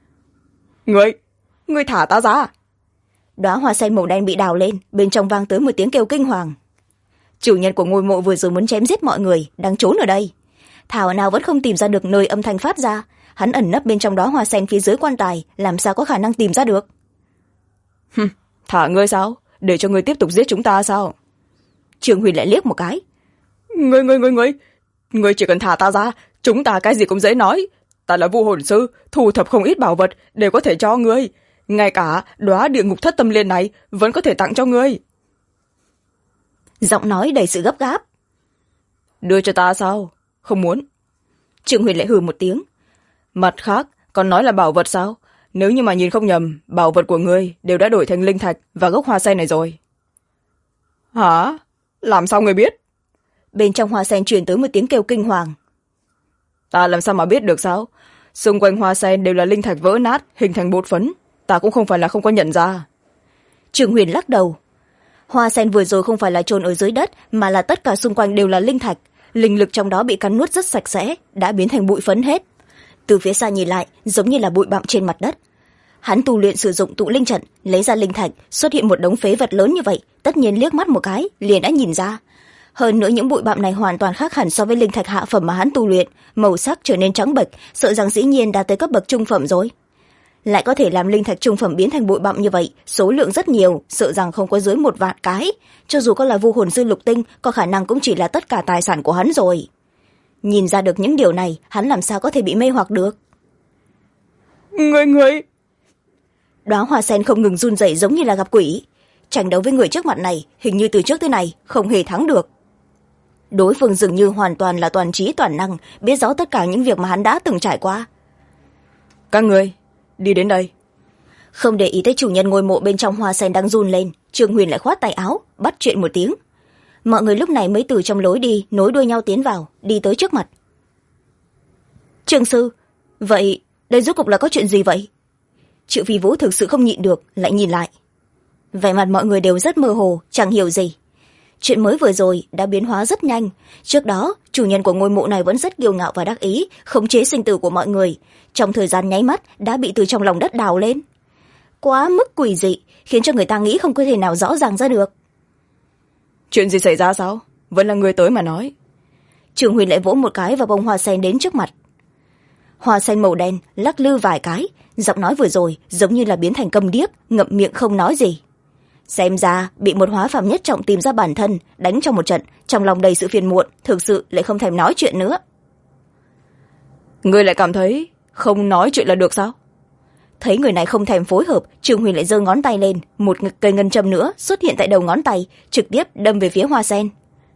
Ngươi thả ta ra. Đóa hoa sen màu đen bị đào lên, bên trong vang tới một tiếng kêu kinh hoàng. Chủ nhân của ngôi mộ vừa rồi muốn chém giết mọi người, đang trốn ở đây. Thảo nào vẫn không tìm ra được nơi âm thanh phát ra, hắn ẩn nấp bên trong đóa hoa sen phía dưới quan tài, làm sao có khả năng tìm ra được? Thả ngươi sao? Để cho ngươi tiếp tục giết chúng ta sao? Trương Huyền lại liếc một cái. Ngươi chỉ cần thả ta ra, chúng ta cái gì cũng dễ nói. Ta là vu hồn sư, thu thập không ít bảo vật đều có thể cho ngươi. Ngay cả đóa địa ngục thất tâm liên này vẫn có thể tặng cho ngươi. Giọng nói đầy sự gấp gáp. Đưa cho ta sao? Không muốn. Trương Huyền lại hừ một tiếng. Mặt khác, còn nói là bảo vật sao? Nếu như mà nhìn không nhầm, bảo vật của ngươi đều đã đổi thành linh thạch và gốc hoa sen này rồi. Hả? Làm sao ngươi biết? Bên trong hoa sen truyền tới một tiếng kêu kinh hoàng. Ta làm sao mà biết được sao? Xung quanh hoa sen đều là linh thạch vỡ nát, hình thành bột phấn. Ta cũng không phải là không có nhận ra. Trương Huyền lắc đầu. Hoa sen vừa rồi không phải là chôn ở dưới đất, mà là tất cả xung quanh đều là linh thạch. Linh lực trong đó bị cắn nuốt rất sạch sẽ, đã biến thành bụi phấn hết. Từ phía xa nhìn lại, giống như là bụi bặm trên mặt đất. Hắn tu luyện sử dụng tụ linh trận, lấy ra linh thạch, xuất hiện một đống phế vật lớn như vậy, tất nhiên liếc mắt một cái, liền đã nhìn ra. hơn nữa những bụi bặm này hoàn toàn khác hẳn so với linh thạch hạ phẩm mà hắn tu luyện, màu sắc trở nên trắng bệch, sợ rằng dĩ nhiên đã tới cấp bậc trung phẩm rồi. Lại có thể làm linh thạch trung phẩm biến thành bụi bặm như vậy, số lượng rất nhiều, sợ rằng không có dưới 1 vạn cái. Cho dù có là vu hồn sư lục tinh, có khả năng cũng chỉ là tất cả tài sản của hắn rồi. Nhìn ra được những điều này, hắn làm sao có thể bị mê hoặc được. Người Đóa hoa sen không ngừng run rẩy giống như là gặp quỷ. Tranh đấu với người trước mặt này, hình như từ trước tới nay không hề thắng được. Đối phương dường như hoàn toàn là toàn trí toàn năng, biết rõ tất cả những việc mà hắn đã từng trải qua. các người đi đến đây. Không để ý tới chủ nhân ngôi mộ bên trong hoa sen đang run lên, Trương Huyền lại khoát tay áo, bắt chuyện một tiếng. Mọi người lúc này mới từ trong lối đi nối đuôi nhau tiến vào, đi tới trước mặt. Trương sư, vậy đây rốt cục là có chuyện gì vậy? Triệu Phi Vũ thực sự không nhịn được, lại nhìn lại. Vẻ mặt mọi người đều rất mơ hồ, chẳng hiểu gì. Chuyện mới vừa rồi đã biến hóa rất nhanh. Trước đó, chủ nhân của ngôi mộ này vẫn rất kiêu ngạo và đắc ý, khống chế sinh tử của mọi người. Trong thời gian nháy mắt đã bị từ trong lòng đất đào lên. Quá mức quỷ dị, khiến cho người ta nghĩ không có thể nào rõ ràng ra được. Chuyện gì xảy ra sao? Vẫn là người tới mà nói. Trường Huyền lại vỗ một cái vào bông hoa sen đến trước mặt. Hoa sen màu đen lắc lư vài cái, giọng nói vừa rồi giống như là biến thành câm điếc, ngậm miệng không nói gì. Xem ra bị một hóa phàm nhất trọng tìm ra bản thân, đánh trong một trận, trong lòng đầy sự phiền muộn, thực sự lại không thèm nói chuyện nữa. Ngươi lại cảm thấy không nói chuyện là được sao? Thấy người này không thèm phối hợp, Trường Huyền lại giơ ngón tay lên, một cây ngân châm nữa xuất hiện tại đầu ngón tay, trực tiếp đâm về phía hoa sen.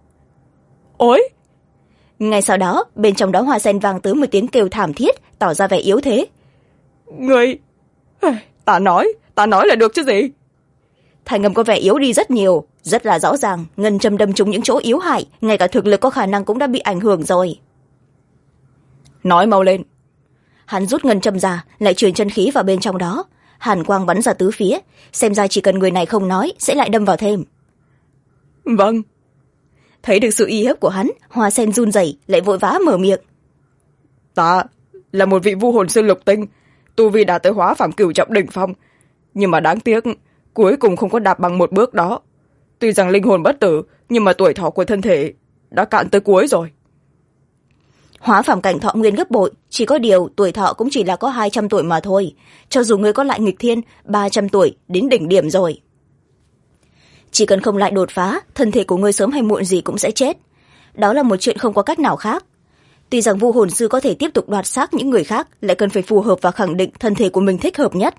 Ôi! Ngay sau đó, bên trong đó hoa sen vang tới một tiếng kêu thảm thiết, tỏ ra vẻ yếu thế. Ngươi... Ta nói là được chứ gì? Thanh âm có vẻ yếu đi rất nhiều, rất là rõ ràng, ngân châm đâm trúng những chỗ yếu hại, ngay cả thực lực có khả năng cũng đã bị ảnh hưởng rồi. Nói mau lên. Hắn rút ngân châm ra, lại truyền chân khí vào bên trong đó. Hàn quang bắn ra tứ phía, xem ra chỉ cần người này không nói, sẽ lại đâm vào thêm. Vâng. Thấy được sự uy hiếp của hắn, hoa sen run rẩy, lại vội vã mở miệng. Ta là một vị vu hồn sư lục tinh, tu vi đã tới hóa phàm cửu trọng đỉnh phong, nhưng mà đáng tiếc cuối cùng không có đạp bằng một bước đó. Tuy rằng linh hồn bất tử, nhưng mà tuổi thọ của thân thể đã cạn tới cuối rồi. Hóa phàm cảnh thọ nguyên gấp bội, chỉ có điều tuổi thọ cũng chỉ là có 200 tuổi mà thôi. Cho dù ngươi có lại nghịch thiên, 300 tuổi đến đỉnh điểm rồi. Chỉ cần không lại đột phá, thân thể của ngươi sớm hay muộn gì cũng sẽ chết. Đó là một chuyện không có cách nào khác. Tuy rằng vu hồn sư có thể tiếp tục đoạt xác những người khác, lại cần phải phù hợp và khẳng định thân thể của mình thích hợp nhất.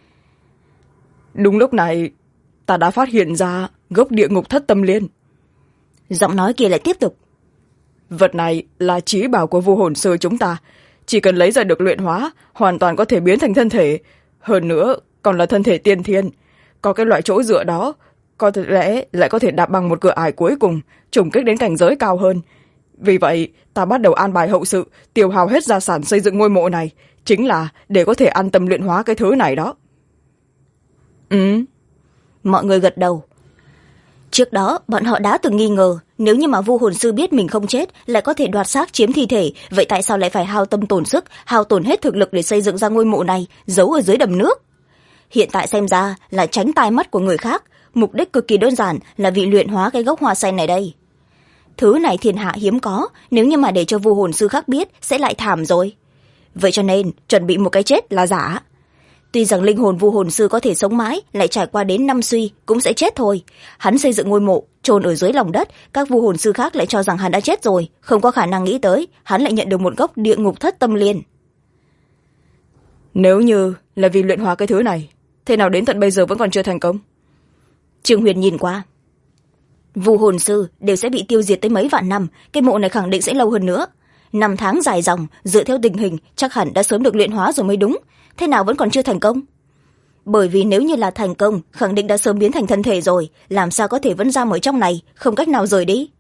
Đúng lúc này, ta đã phát hiện ra gốc địa ngục thất tâm liên. Giọng nói kia lại tiếp tục. Vật này là chí bảo của vu hồn sư chúng ta. Chỉ cần lấy ra được luyện hóa, hoàn toàn có thể biến thành thân thể. Hơn nữa, còn là thân thể tiên thiên. Có cái loại chỗ dựa đó, có lẽ lại có thể đạp bằng một cửa ải cuối cùng, trùng kích đến cảnh giới cao hơn. Vì vậy, ta bắt đầu an bài hậu sự, tiêu hao hết gia sản xây dựng ngôi mộ này. Chính là để có thể an tâm luyện hóa cái thứ này đó. Mọi người gật đầu. Trước đó, bọn họ đã từng nghi ngờ, nếu như mà vu hồn sư biết mình không chết, lại có thể đoạt xác chiếm thi thể, vậy tại sao lại phải hao tâm tổn sức, hao tổn hết thực lực để xây dựng ra ngôi mộ này, giấu ở dưới đầm nước? Hiện tại xem ra là tránh tai mắt của người khác, mục đích cực kỳ đơn giản là vì luyện hóa cái gốc hoa sen này đây. Thứ này thiên hạ hiếm có, nếu như mà để cho vu hồn sư khác biết, sẽ lại thảm rồi. Vậy cho nên, chuẩn bị một cái chết là giả. Tuy rằng linh hồn vu hồn sư có thể sống mãi, lại trải qua đến năm suy, cũng sẽ chết thôi. Hắn xây dựng ngôi mộ, chôn ở dưới lòng đất, các vu hồn sư khác lại cho rằng hắn đã chết rồi, không có khả năng nghĩ tới, hắn lại nhận được một gốc địa ngục thất tâm liên. Nếu như là vì luyện hóa cái thứ này, thế nào đến tận bây giờ vẫn còn chưa thành công? Trương Huyền nhìn qua. Vu hồn sư đều sẽ bị tiêu diệt tới mấy vạn năm, cái mộ này khẳng định sẽ lâu hơn nữa. 5 tháng dài dòng, dựa theo tình hình, chắc hẳn đã sớm được luyện hóa rồi mới đúng. Thế nào vẫn còn chưa thành công? Bởi vì nếu như là thành công, khẳng định đã sớm biến thành thân thể rồi, làm sao có thể vẫn giam ở trong này, không cách nào rời đi.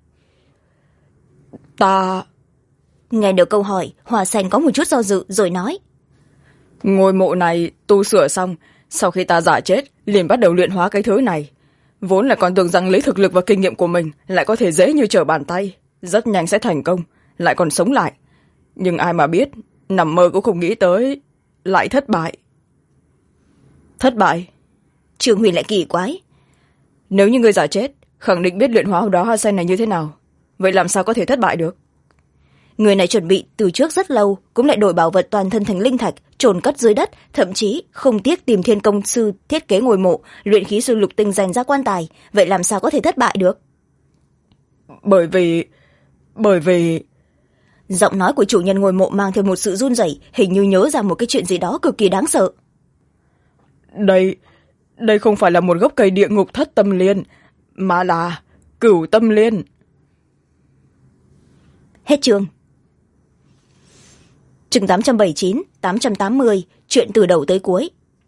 Ta... Nghe được câu hỏi, Hoa Sen có một chút do dự rồi nói. Ngôi mộ này tu sửa xong, sau khi ta giả chết, liền bắt đầu luyện hóa cái thứ này. Vốn là còn tưởng rằng lấy thực lực và kinh nghiệm của mình lại có thể dễ như trở bàn tay, rất nhanh sẽ thành công, lại còn sống lại. Nhưng ai mà biết, nằm mơ cũng không nghĩ tới, lại thất bại. Thất bại? Trương Huyền lại kỳ quái. Nếu như người giả chết, khẳng định biết luyện hóa đó hoa sen này như thế nào, vậy làm sao có thể thất bại được? Người này chuẩn bị từ trước rất lâu, cũng lại đổi bảo vật toàn thân thành linh thạch chôn cất dưới đất, thậm chí không tiếc tìm thiên công sư thiết kế ngôi mộ, luyện khí sư lục tinh dành ra quan tài, vậy làm sao có thể thất bại được? Bởi vì Giọng nói của chủ nhân ngôi mộ mang theo một sự run rẩy, hình như nhớ ra một cái chuyện gì đó cực kỳ đáng sợ. đây không phải là một gốc cây địa ngục thất tâm liên, mà là Cửu Tâm Liên. Hết chương. Chương 879, 880, chuyện từ đầu tới cuối.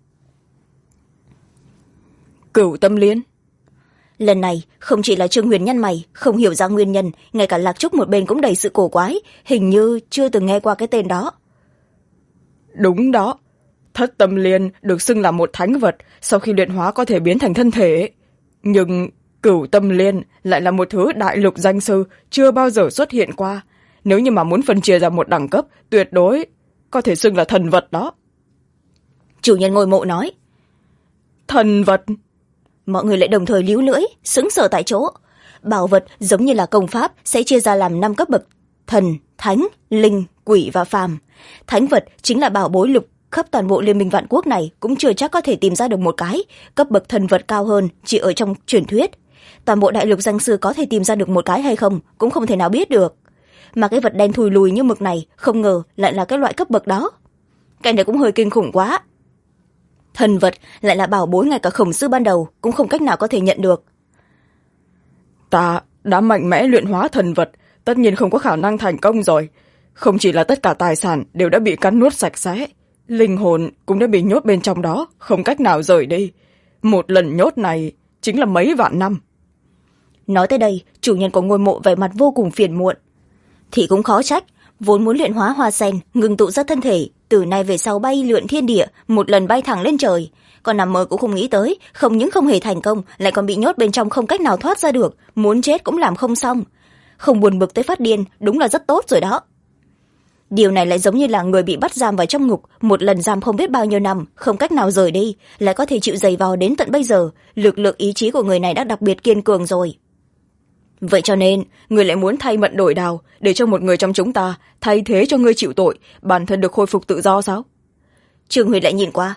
Cửu Tâm Liên. Lần này không chỉ là Trương Huyền nhăn mày, không hiểu ra nguyên nhân, ngay cả Lạc Trúc một bên cũng đầy sự cổ quái, hình như chưa từng nghe qua cái tên đó. Đúng đó, thất tâm liên được xưng là một thánh vật, sau khi luyện hóa có thể biến thành thân thể. Nhưng Cửu Tâm Liên lại là một thứ đại lục danh sư chưa bao giờ xuất hiện qua. Nếu như mà muốn phân chia ra một đẳng cấp, tuyệt đối có thể xưng là thần vật đó. Chủ nhân ngôi mộ nói. Thần vật? Mọi người lại đồng thời líu lưỡi, sững sờ tại chỗ. Bảo vật giống như là công pháp sẽ chia ra làm 5 cấp bậc: thần, thánh, linh, quỷ và phàm. Thánh vật chính là bảo bối lục khắp toàn bộ Liên minh Vạn Quốc này, cũng chưa chắc có thể tìm ra được một cái. Cấp bậc thần vật cao hơn chỉ ở trong truyền thuyết. Toàn bộ đại lục danh sư có thể tìm ra được một cái hay không cũng không thể nào biết được. Mà cái vật đen thùi lùi như mực này không ngờ lại là cái loại cấp bậc đó. Cái này cũng hơi kinh khủng quá. Thần vật lại là bảo bối ngay cả khổng sư ban đầu cũng không cách nào có thể nhận được. Ta đã mạnh mẽ luyện hóa thần vật, tất nhiên không có khả năng thành công rồi. Không chỉ là tất cả tài sản đều đã bị cắn nuốt sạch sẽ, linh hồn cũng đã bị nhốt bên trong đó, không cách nào rời đi. Một lần nhốt này chính là mấy vạn năm. Nói tới đây, chủ nhân của ngôi mộ vẻ mặt vô cùng phiền muộn. Thì cũng khó trách, vốn muốn luyện hóa hoa sen, ngừng tụ ra thân thể, từ nay về sau bay lượn thiên địa, một lần bay thẳng lên trời. Còn nằm mơ cũng không nghĩ tới, không những không hề thành công, lại còn bị nhốt bên trong không cách nào thoát ra được, muốn chết cũng làm không xong. Không buồn bực tới phát điên, đúng là rất tốt rồi đó. Điều này lại giống như là người bị bắt giam vào trong ngục, một lần giam không biết bao nhiêu năm, không cách nào rời đi, lại có thể chịu giày vò đến tận bây giờ, lực lượng ý chí của người này đã đặc biệt kiên cường rồi. Vậy cho nên, người lại muốn thay mận đổi đào, để cho một người trong chúng ta thay thế cho ngươi chịu tội, bản thân được khôi phục tự do sao? Trương Huy lại nhìn qua.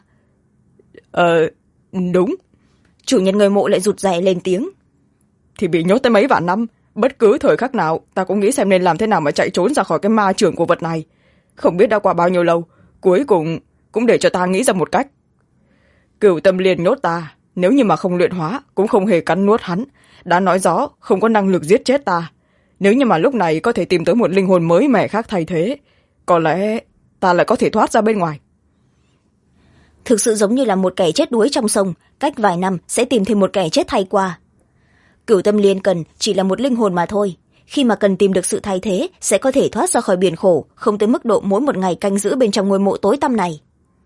Đúng. Chủ nhân ngôi mộ lại rụt rè lên tiếng. Thì bị nhốt tới mấy vạn năm, bất cứ thời khắc nào ta cũng nghĩ xem nên làm thế nào mà chạy trốn ra khỏi cái ma chưởng của vật này. Không biết đã qua bao nhiêu lâu, cuối cùng cũng để cho ta nghĩ ra một cách. Cửu Tâm Liên nhốt ta, nếu như mà không luyện hóa cũng không hề cắn nuốt hắn, đã nói rõ không có năng lực giết chết ta. Nếu như mà lúc này có thể tìm tới một linh hồn mới mẻ khác thay thế, có lẽ ta lại có thể thoát ra bên ngoài. Thực sự giống như là một kẻ chết đuối trong sông, cách vài năm sẽ tìm thêm một kẻ chết thay qua. Cửu Tâm Liên cần chỉ là một linh hồn mà thôi. Khi mà cần tìm được sự thay thế, sẽ có thể thoát ra khỏi biển khổ, không tới mức độ mỗi một ngày canh giữ bên trong ngôi mộ tối tăm này.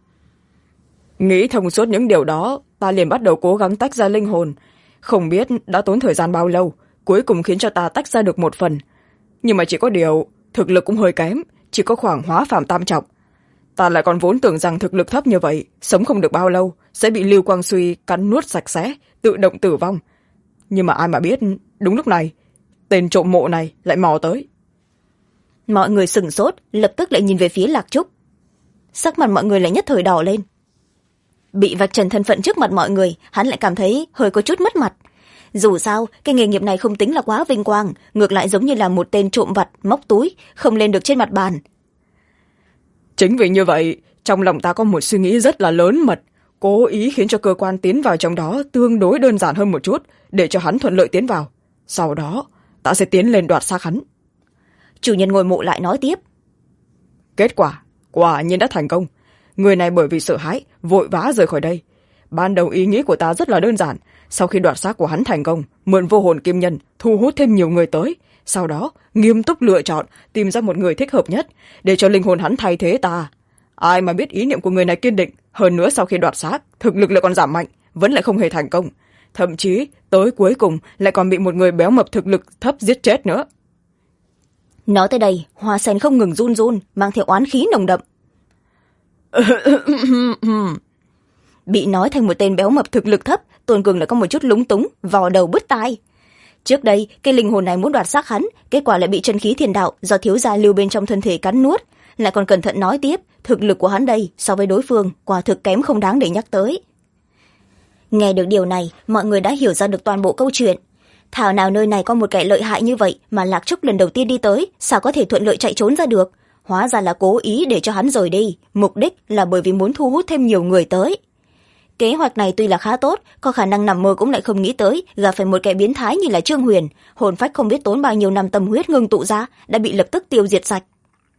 Nghĩ thông suốt những điều đó, ta liền bắt đầu cố gắng tách ra linh hồn. Không biết đã tốn thời gian bao lâu, cuối cùng khiến cho ta tách ra được một phần. Nhưng mà chỉ có điều, thực lực cũng hơi kém, chỉ có khoảng hóa phàm tam trọng. Ta lại còn vốn tưởng rằng thực lực thấp như vậy, sống không được bao lâu, sẽ bị Lưu Quang Suy cắn nuốt sạch sẽ, tự động tử vong. Nhưng mà ai mà biết, đúng lúc này, tên trộm mộ này lại mò tới. Mọi người sửng sốt, lập tức lại nhìn về phía Lạc Trúc. Sắc mặt mọi người lại nhất thời đỏ lên. Bị vạch trần thân phận trước mặt mọi người, hắn lại cảm thấy hơi có chút mất mặt. Dù sao, cái nghề nghiệp này không tính là quá vinh quang, ngược lại giống như là một tên trộm vặt, móc túi, không lên được trên mặt bàn. Chính vì như vậy, trong lòng ta có một suy nghĩ rất là lớn mật, cố ý khiến cho cơ quan tiến vào trong đó tương đối đơn giản hơn một chút, để cho hắn thuận lợi tiến vào. Sau đó, ta sẽ tiến lên đoạt xác hắn. Chủ nhân ngôi mộ lại nói tiếp. Kết quả, quả nhiên đã thành công. Người này bởi vì sợ hãi, vội vã rời khỏi đây. Ban đầu ý nghĩ của ta rất là đơn giản. Sau khi đoạt xác của hắn thành công, mượn vô hồn kim nhân, thu hút thêm nhiều người tới. Sau đó, nghiêm túc lựa chọn, tìm ra một người thích hợp nhất, để cho linh hồn hắn thay thế ta. Ai mà biết ý niệm của người này kiên định. Hơn nữa sau khi đoạt xác, thực lực lại còn giảm mạnh, vẫn lại không hề thành công. Thậm chí, tới cuối cùng lại còn bị một người béo mập thực lực thấp giết chết nữa. Nói tới đây, Hoa Sen không ngừng run run, mang theo oán khí nồng đậm. Bị nói thành một tên béo mập thực lực thấp, Tôn Cường lại có một chút lúng túng, vò đầu bứt tai. trước đây cái linh hồn này muốn đoạt xác hắn, kết quả lại bị chân khí thiên đạo do thiếu gia lưu bên trong thân thể cắn nuốt. Lại còn cẩn thận nói tiếp, thực lực của hắn đây so với đối phương quả thực kém không đáng để nhắc tới. Nghe được điều này, mọi người đã hiểu ra được toàn bộ câu chuyện. Thảo nào nơi này có một kẻ lợi hại như vậy mà Lạc Trúc lần đầu tiên đi tới, sao có thể thuận lợi chạy trốn ra được? Hóa ra là cố ý để cho hắn rời đi, mục đích là bởi vì muốn thu hút thêm nhiều người tới. Kế hoạch này tuy là khá tốt, có khả năng nằm mơ cũng lại không nghĩ tới gặp phải một kẻ biến thái như là Trương Huyền, hồn phách không biết tốn bao nhiêu năm tâm huyết ngưng tụ ra đã bị lập tức tiêu diệt sạch.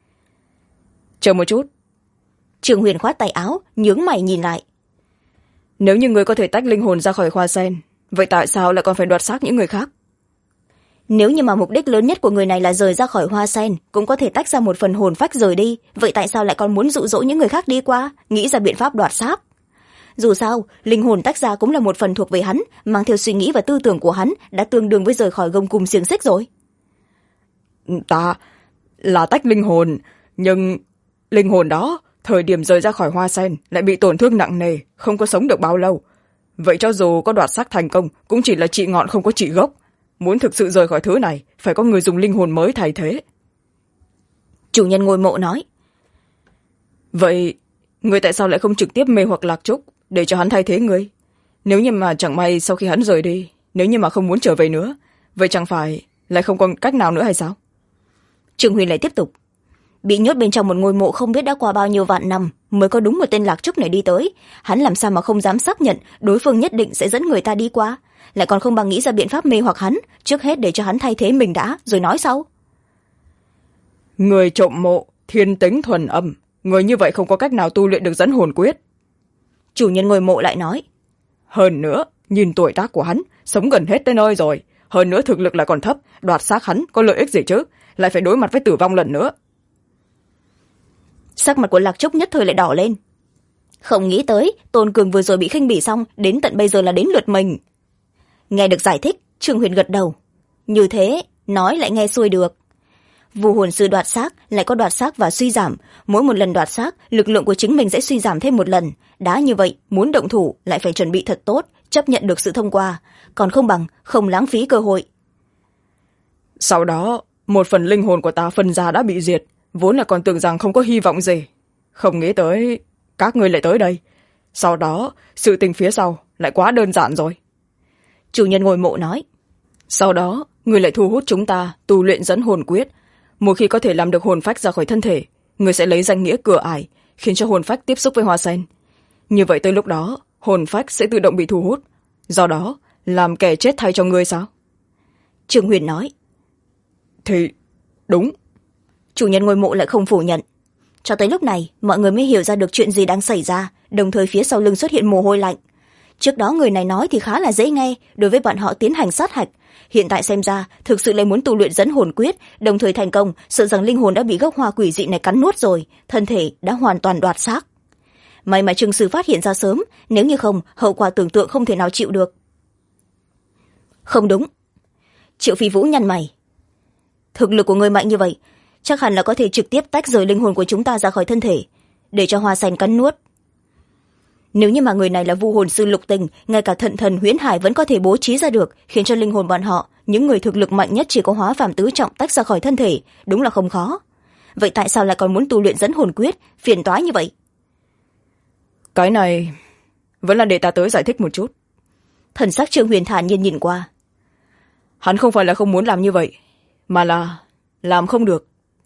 Chờ một chút. Trương Huyền khoát tay áo, nhướng mày nhìn lại. Nếu như người có thể tách linh hồn ra khỏi hoa sen, vậy tại sao lại còn phải đoạt xác những người khác? Nếu như mà mục đích lớn nhất của người này là rời ra khỏi hoa sen, cũng có thể tách ra một phần hồn phách rời đi, vậy tại sao lại còn muốn dụ dỗ những người khác đi qua, nghĩ ra biện pháp đoạt xác? Dù sao, linh hồn tách ra cũng là một phần thuộc về hắn, mang theo suy nghĩ và tư tưởng của hắn đã tương đương với rời khỏi gông cùm xiềng xích rồi. Ta là tách linh hồn, nhưng linh hồn đó thời điểm rời ra khỏi hoa sen lại bị tổn thương nặng nề, không có sống được bao lâu. Vậy cho dù có đoạt xác thành công cũng chỉ là trị ngọn không có trị gốc. Muốn thực sự rời khỏi thứ này phải có người dùng linh hồn mới thay thế. Chủ nhân ngôi mộ nói. Vậy người tại sao lại không trực tiếp mê hoặc Lạc Trúc để cho hắn thay thế người? Nếu như mà chẳng may sau khi hắn rời đi, nếu như mà không muốn trở về nữa, vậy chẳng phải lại không còn cách nào nữa hay sao? Trương Huyền lại tiếp tục. Bị nhốt bên trong một ngôi mộ không biết đã qua bao nhiêu vạn năm mới có đúng một tên Lạc Trúc này đi tới, hắn làm sao mà không dám xác nhận đối phương nhất định sẽ dẫn người ta đi qua, lại còn không bằng nghĩ ra biện pháp mê hoặc hắn, trước hết để cho hắn thay thế mình đã rồi nói sau. Người trộm mộ thiên tính thuần âm, người như vậy không có cách nào tu luyện được dẫn hồn quyết. Chủ nhân ngôi mộ lại nói. Hơn nữa nhìn tuổi tác của hắn sống gần hết tới nơi rồi, hơn nữa thực lực lại còn thấp, đoạt xác hắn có lợi ích gì chứ, lại phải đối mặt với tử vong lần nữa. Sắc mặt của Lạc Trúc nhất thời lại đỏ lên. Không nghĩ tới Tôn Cường vừa rồi bị khinh bỉ xong, đến tận bây giờ là đến lượt mình. Nghe được giải thích, Trương Huyền gật đầu. Như thế nói lại nghe xuôi được. Vu hồn sư đoạt xác lại có đoạt xác và suy giảm, mỗi một lần đoạt xác lực lượng của chính mình sẽ suy giảm thêm một lần. Đã như vậy muốn động thủ lại phải chuẩn bị thật tốt, chấp nhận được sự thông qua, còn không bằng không lãng phí cơ hội. Sau đó một phần linh hồn của ta phân ra đã bị diệt, vốn là còn tưởng rằng không có hy vọng gì, không nghĩ tới các ngươi lại tới đây. Sau đó sự tình phía sau lại quá đơn giản rồi. Chủ nhân ngôi mộ nói. Sau đó người lại thu hút chúng ta tu luyện dẫn hồn quyết. Một khi có thể làm được hồn phách ra khỏi thân thể, người sẽ lấy danh nghĩa cửa ải khiến cho hồn phách tiếp xúc với hoa sen. Như vậy tới lúc đó hồn phách sẽ tự động bị thu hút, do đó làm kẻ chết thay cho ngươi sao? Trương Huyền nói. Thì đúng. Chủ nhân ngôi mộ lại không phủ nhận. Cho tới lúc này mọi người mới hiểu ra được chuyện gì đang xảy ra, đồng thời phía sau lưng xuất hiện mồ hôi lạnh. Trước đó người này nói thì khá là dễ nghe, đối với bọn họ tiến hành sát hạch, hiện tại xem ra thực sự lại muốn tu luyện dẫn hồn quyết, đồng thời thành công, sợ rằng linh hồn đã bị gốc hoa quỷ dị này cắn nuốt rồi, thân thể đã hoàn toàn đoạt xác. May mà Trương Sư phát hiện ra sớm, nếu như không hậu quả tưởng tượng không thể nào chịu được. Không đúng. Triệu Phi Vũ nhăn mày. Thực lực của người mạnh như vậy chắc hẳn là có thể trực tiếp tách rời linh hồn của chúng ta ra khỏi thân thể, để cho hoa sen cắn nuốt. Nếu như mà người này là vu hồn sư lục tình, ngay cả thận thần huyễn hải vẫn có thể bố trí ra được, khiến cho linh hồn bọn họ, những người thực lực mạnh nhất chỉ có hóa phàm tứ trọng tách ra khỏi thân thể, đúng là không khó. Vậy tại sao lại còn muốn tu luyện dẫn hồn quyết, phiền toái như vậy? Cái này vẫn là để ta tới giải thích một chút. Thần sắc Trương Huyền thản nhiên nhìn qua. Hắn không phải là không muốn làm như vậy, mà là làm không được.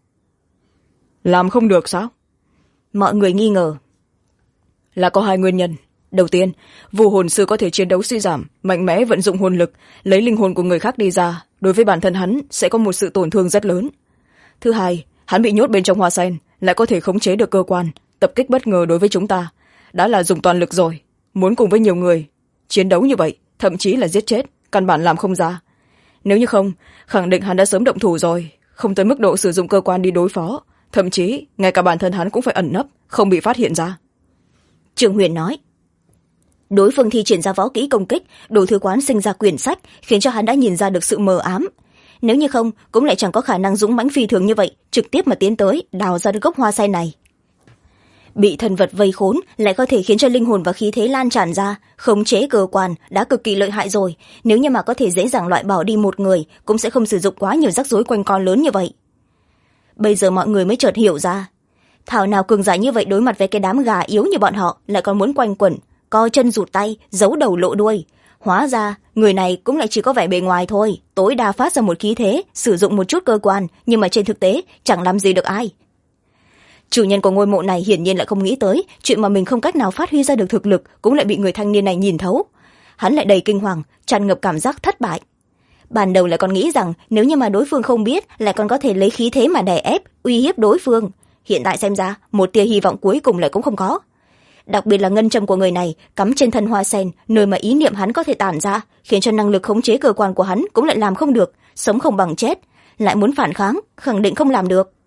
Làm không được sao? Mọi người nghi ngờ. Là có hai nguyên nhân. Đầu tiên, vu hồn sư có thể chiến đấu suy giảm, mạnh mẽ vận dụng hồn lực, lấy linh hồn của người khác đi ra, đối với bản thân hắn sẽ có một sự tổn thương rất lớn. Thứ hai, hắn bị nhốt bên trong hoa sen, lại có thể khống chế được cơ quan, tập kích bất ngờ đối với chúng ta, đã là dùng toàn lực rồi. Muốn cùng với nhiều người chiến đấu như vậy, thậm chí là giết chết, căn bản làm không ra. Nếu như không, khẳng định hắn đã sớm động thủ rồi, không tới mức độ sử dụng cơ quan đi đối phó, thậm chí ngay cả bản thân hắn cũng phải ẩn nấp, không bị phát hiện ra. Trương Huyền nói. Đối phương thi triển ra võ kỹ công kích, Đồ Thư Quán sinh ra quyển sách, khiến cho hắn đã nhìn ra được sự mờ ám. Nếu như không, cũng lại chẳng có khả năng dũng mãnh phi thường như vậy, trực tiếp mà tiến tới đào ra được gốc hoa sen này. bị thần vật vây khốn lại có thể khiến cho linh hồn và khí thế lan tràn ra, khống chế cơ quan đã cực kỳ lợi hại rồi. Nếu như mà có thể dễ dàng loại bỏ đi một người, cũng sẽ không sử dụng quá nhiều rắc rối quanh co lớn như vậy. Bây giờ mọi người mới chợt hiểu ra, thảo nào cường giả như vậy đối mặt với cái đám gà yếu như bọn họ lại còn muốn quanh quẩn, co chân rụt tay, giấu đầu lộ đuôi. Hóa ra người này cũng lại chỉ có vẻ bề ngoài thôi, tối đa phát ra một khí thế, sử dụng một chút cơ quan, nhưng mà trên thực tế chẳng làm gì được ai. Chủ nhân của ngôi mộ này hiển nhiên lại không nghĩ tới chuyện mà mình không cách nào phát huy ra được thực lực cũng lại bị người thanh niên này nhìn thấu. Hắn lại đầy kinh hoàng, tràn ngập cảm giác thất bại. Ban đầu lại còn nghĩ rằng nếu như mà đối phương không biết lại còn có thể lấy khí thế mà đè ép, uy hiếp đối phương. Hiện tại xem ra một tia hy vọng cuối cùng lại cũng không có. Đặc biệt là ngân châm của người này cắm trên thân hoa sen, nơi mà ý niệm hắn có thể tản ra, khiến cho năng lực khống chế cơ quan của hắn cũng lại làm không được, sống không bằng chết. Lại muốn phản kháng, khẳng định không làm được.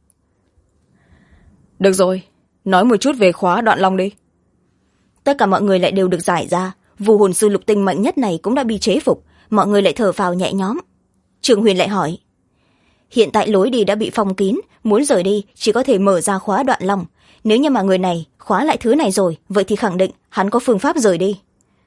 Được rồi, nói một chút về khóa đoạn long đi. Tất cả mọi người lại đều được giải ra, vu hồn sư lục tinh mạnh nhất này cũng đã bị chế phục, mọi người lại thở phào nhẹ nhõm. Trường Huyền lại hỏi, hiện tại lối đi đã bị phong kín, muốn rời đi chỉ có thể mở ra khóa đoạn long. Nếu như mà người này khóa lại thứ này rồi, vậy thì khẳng định hắn có phương pháp rời đi.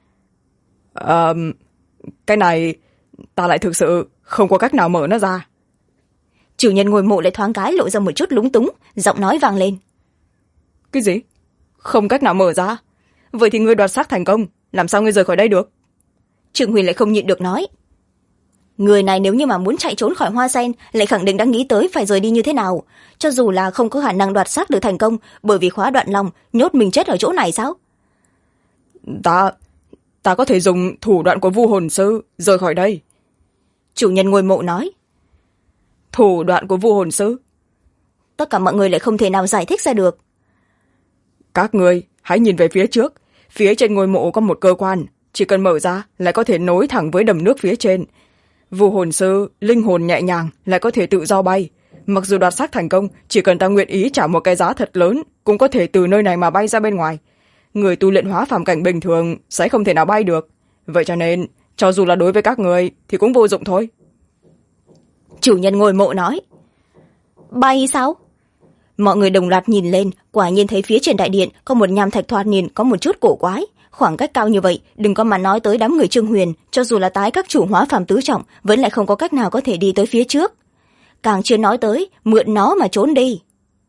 Cái này ta lại thực sự không có cách nào mở nó ra. Chủ nhân ngôi mộ lại thoáng cái lộ ra một chút lúng túng, giọng nói vang lên. Cái gì? Không cách nào mở ra? Vậy thì ngươi đoạt xác thành công, làm sao ngươi rời khỏi đây được? Trường Huyền lại không nhịn được nói, người này nếu như mà muốn chạy trốn khỏi hoa sen lại khẳng định đã nghĩ tới phải rời đi như thế nào. Cho dù là không có khả năng đoạt xác được thành công, bởi vì khóa đoạn long nhốt mình chết ở chỗ này sao? Ta có thể dùng thủ đoạn của vu hồn sư rời khỏi đây. Chủ nhân ngôi mộ nói. Thủ đoạn của vu hồn sư? Tất cả mọi người lại không thể nào giải thích ra được. Các người hãy nhìn về phía trước, phía trên ngôi mộ có một cơ quan, chỉ cần mở ra lại có thể nối thẳng với đầm nước phía trên. Vu hồn sư linh hồn nhẹ nhàng lại có thể tự do bay, mặc dù đoạt xác thành công, chỉ cần ta nguyện ý trả một cái giá thật lớn cũng có thể từ nơi này mà bay ra bên ngoài. Người tu luyện hóa phàm cảnh bình thường sẽ không thể nào bay được, vậy cho nên cho dù là đối với các người thì cũng vô dụng thôi. Chủ nhân ngôi mộ nói. Bay sao? Mọi người đồng loạt nhìn lên, quả nhiên thấy phía trên đại điện có một nham thạch thoạt nhìn có một chút cổ quái. Khoảng cách cao như vậy, đừng có mà nói tới đám người Trương Huyền, cho dù là tái các chủ hóa phàm tứ trọng vẫn lại không có cách nào có thể đi tới phía trước. Càng chưa nói tới mượn nó mà trốn đi.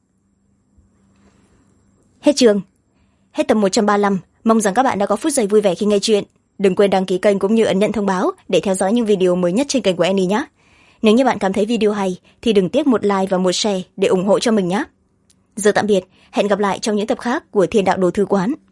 Hết chương. Hết tập 135. Mong rằng các bạn đã có phút giây vui vẻ khi nghe chuyện. Đừng quên đăng ký kênh cũng như ấn nhận thông báo để theo dõi những video mới nhất trên kênh của Annie nhé. Nếu như bạn cảm thấy video hay thì đừng tiếc một like và một share để ủng hộ cho mình nhé. Giờ tạm biệt, hẹn gặp lại trong những tập khác của Thiên Đạo Đồ Thư Quán.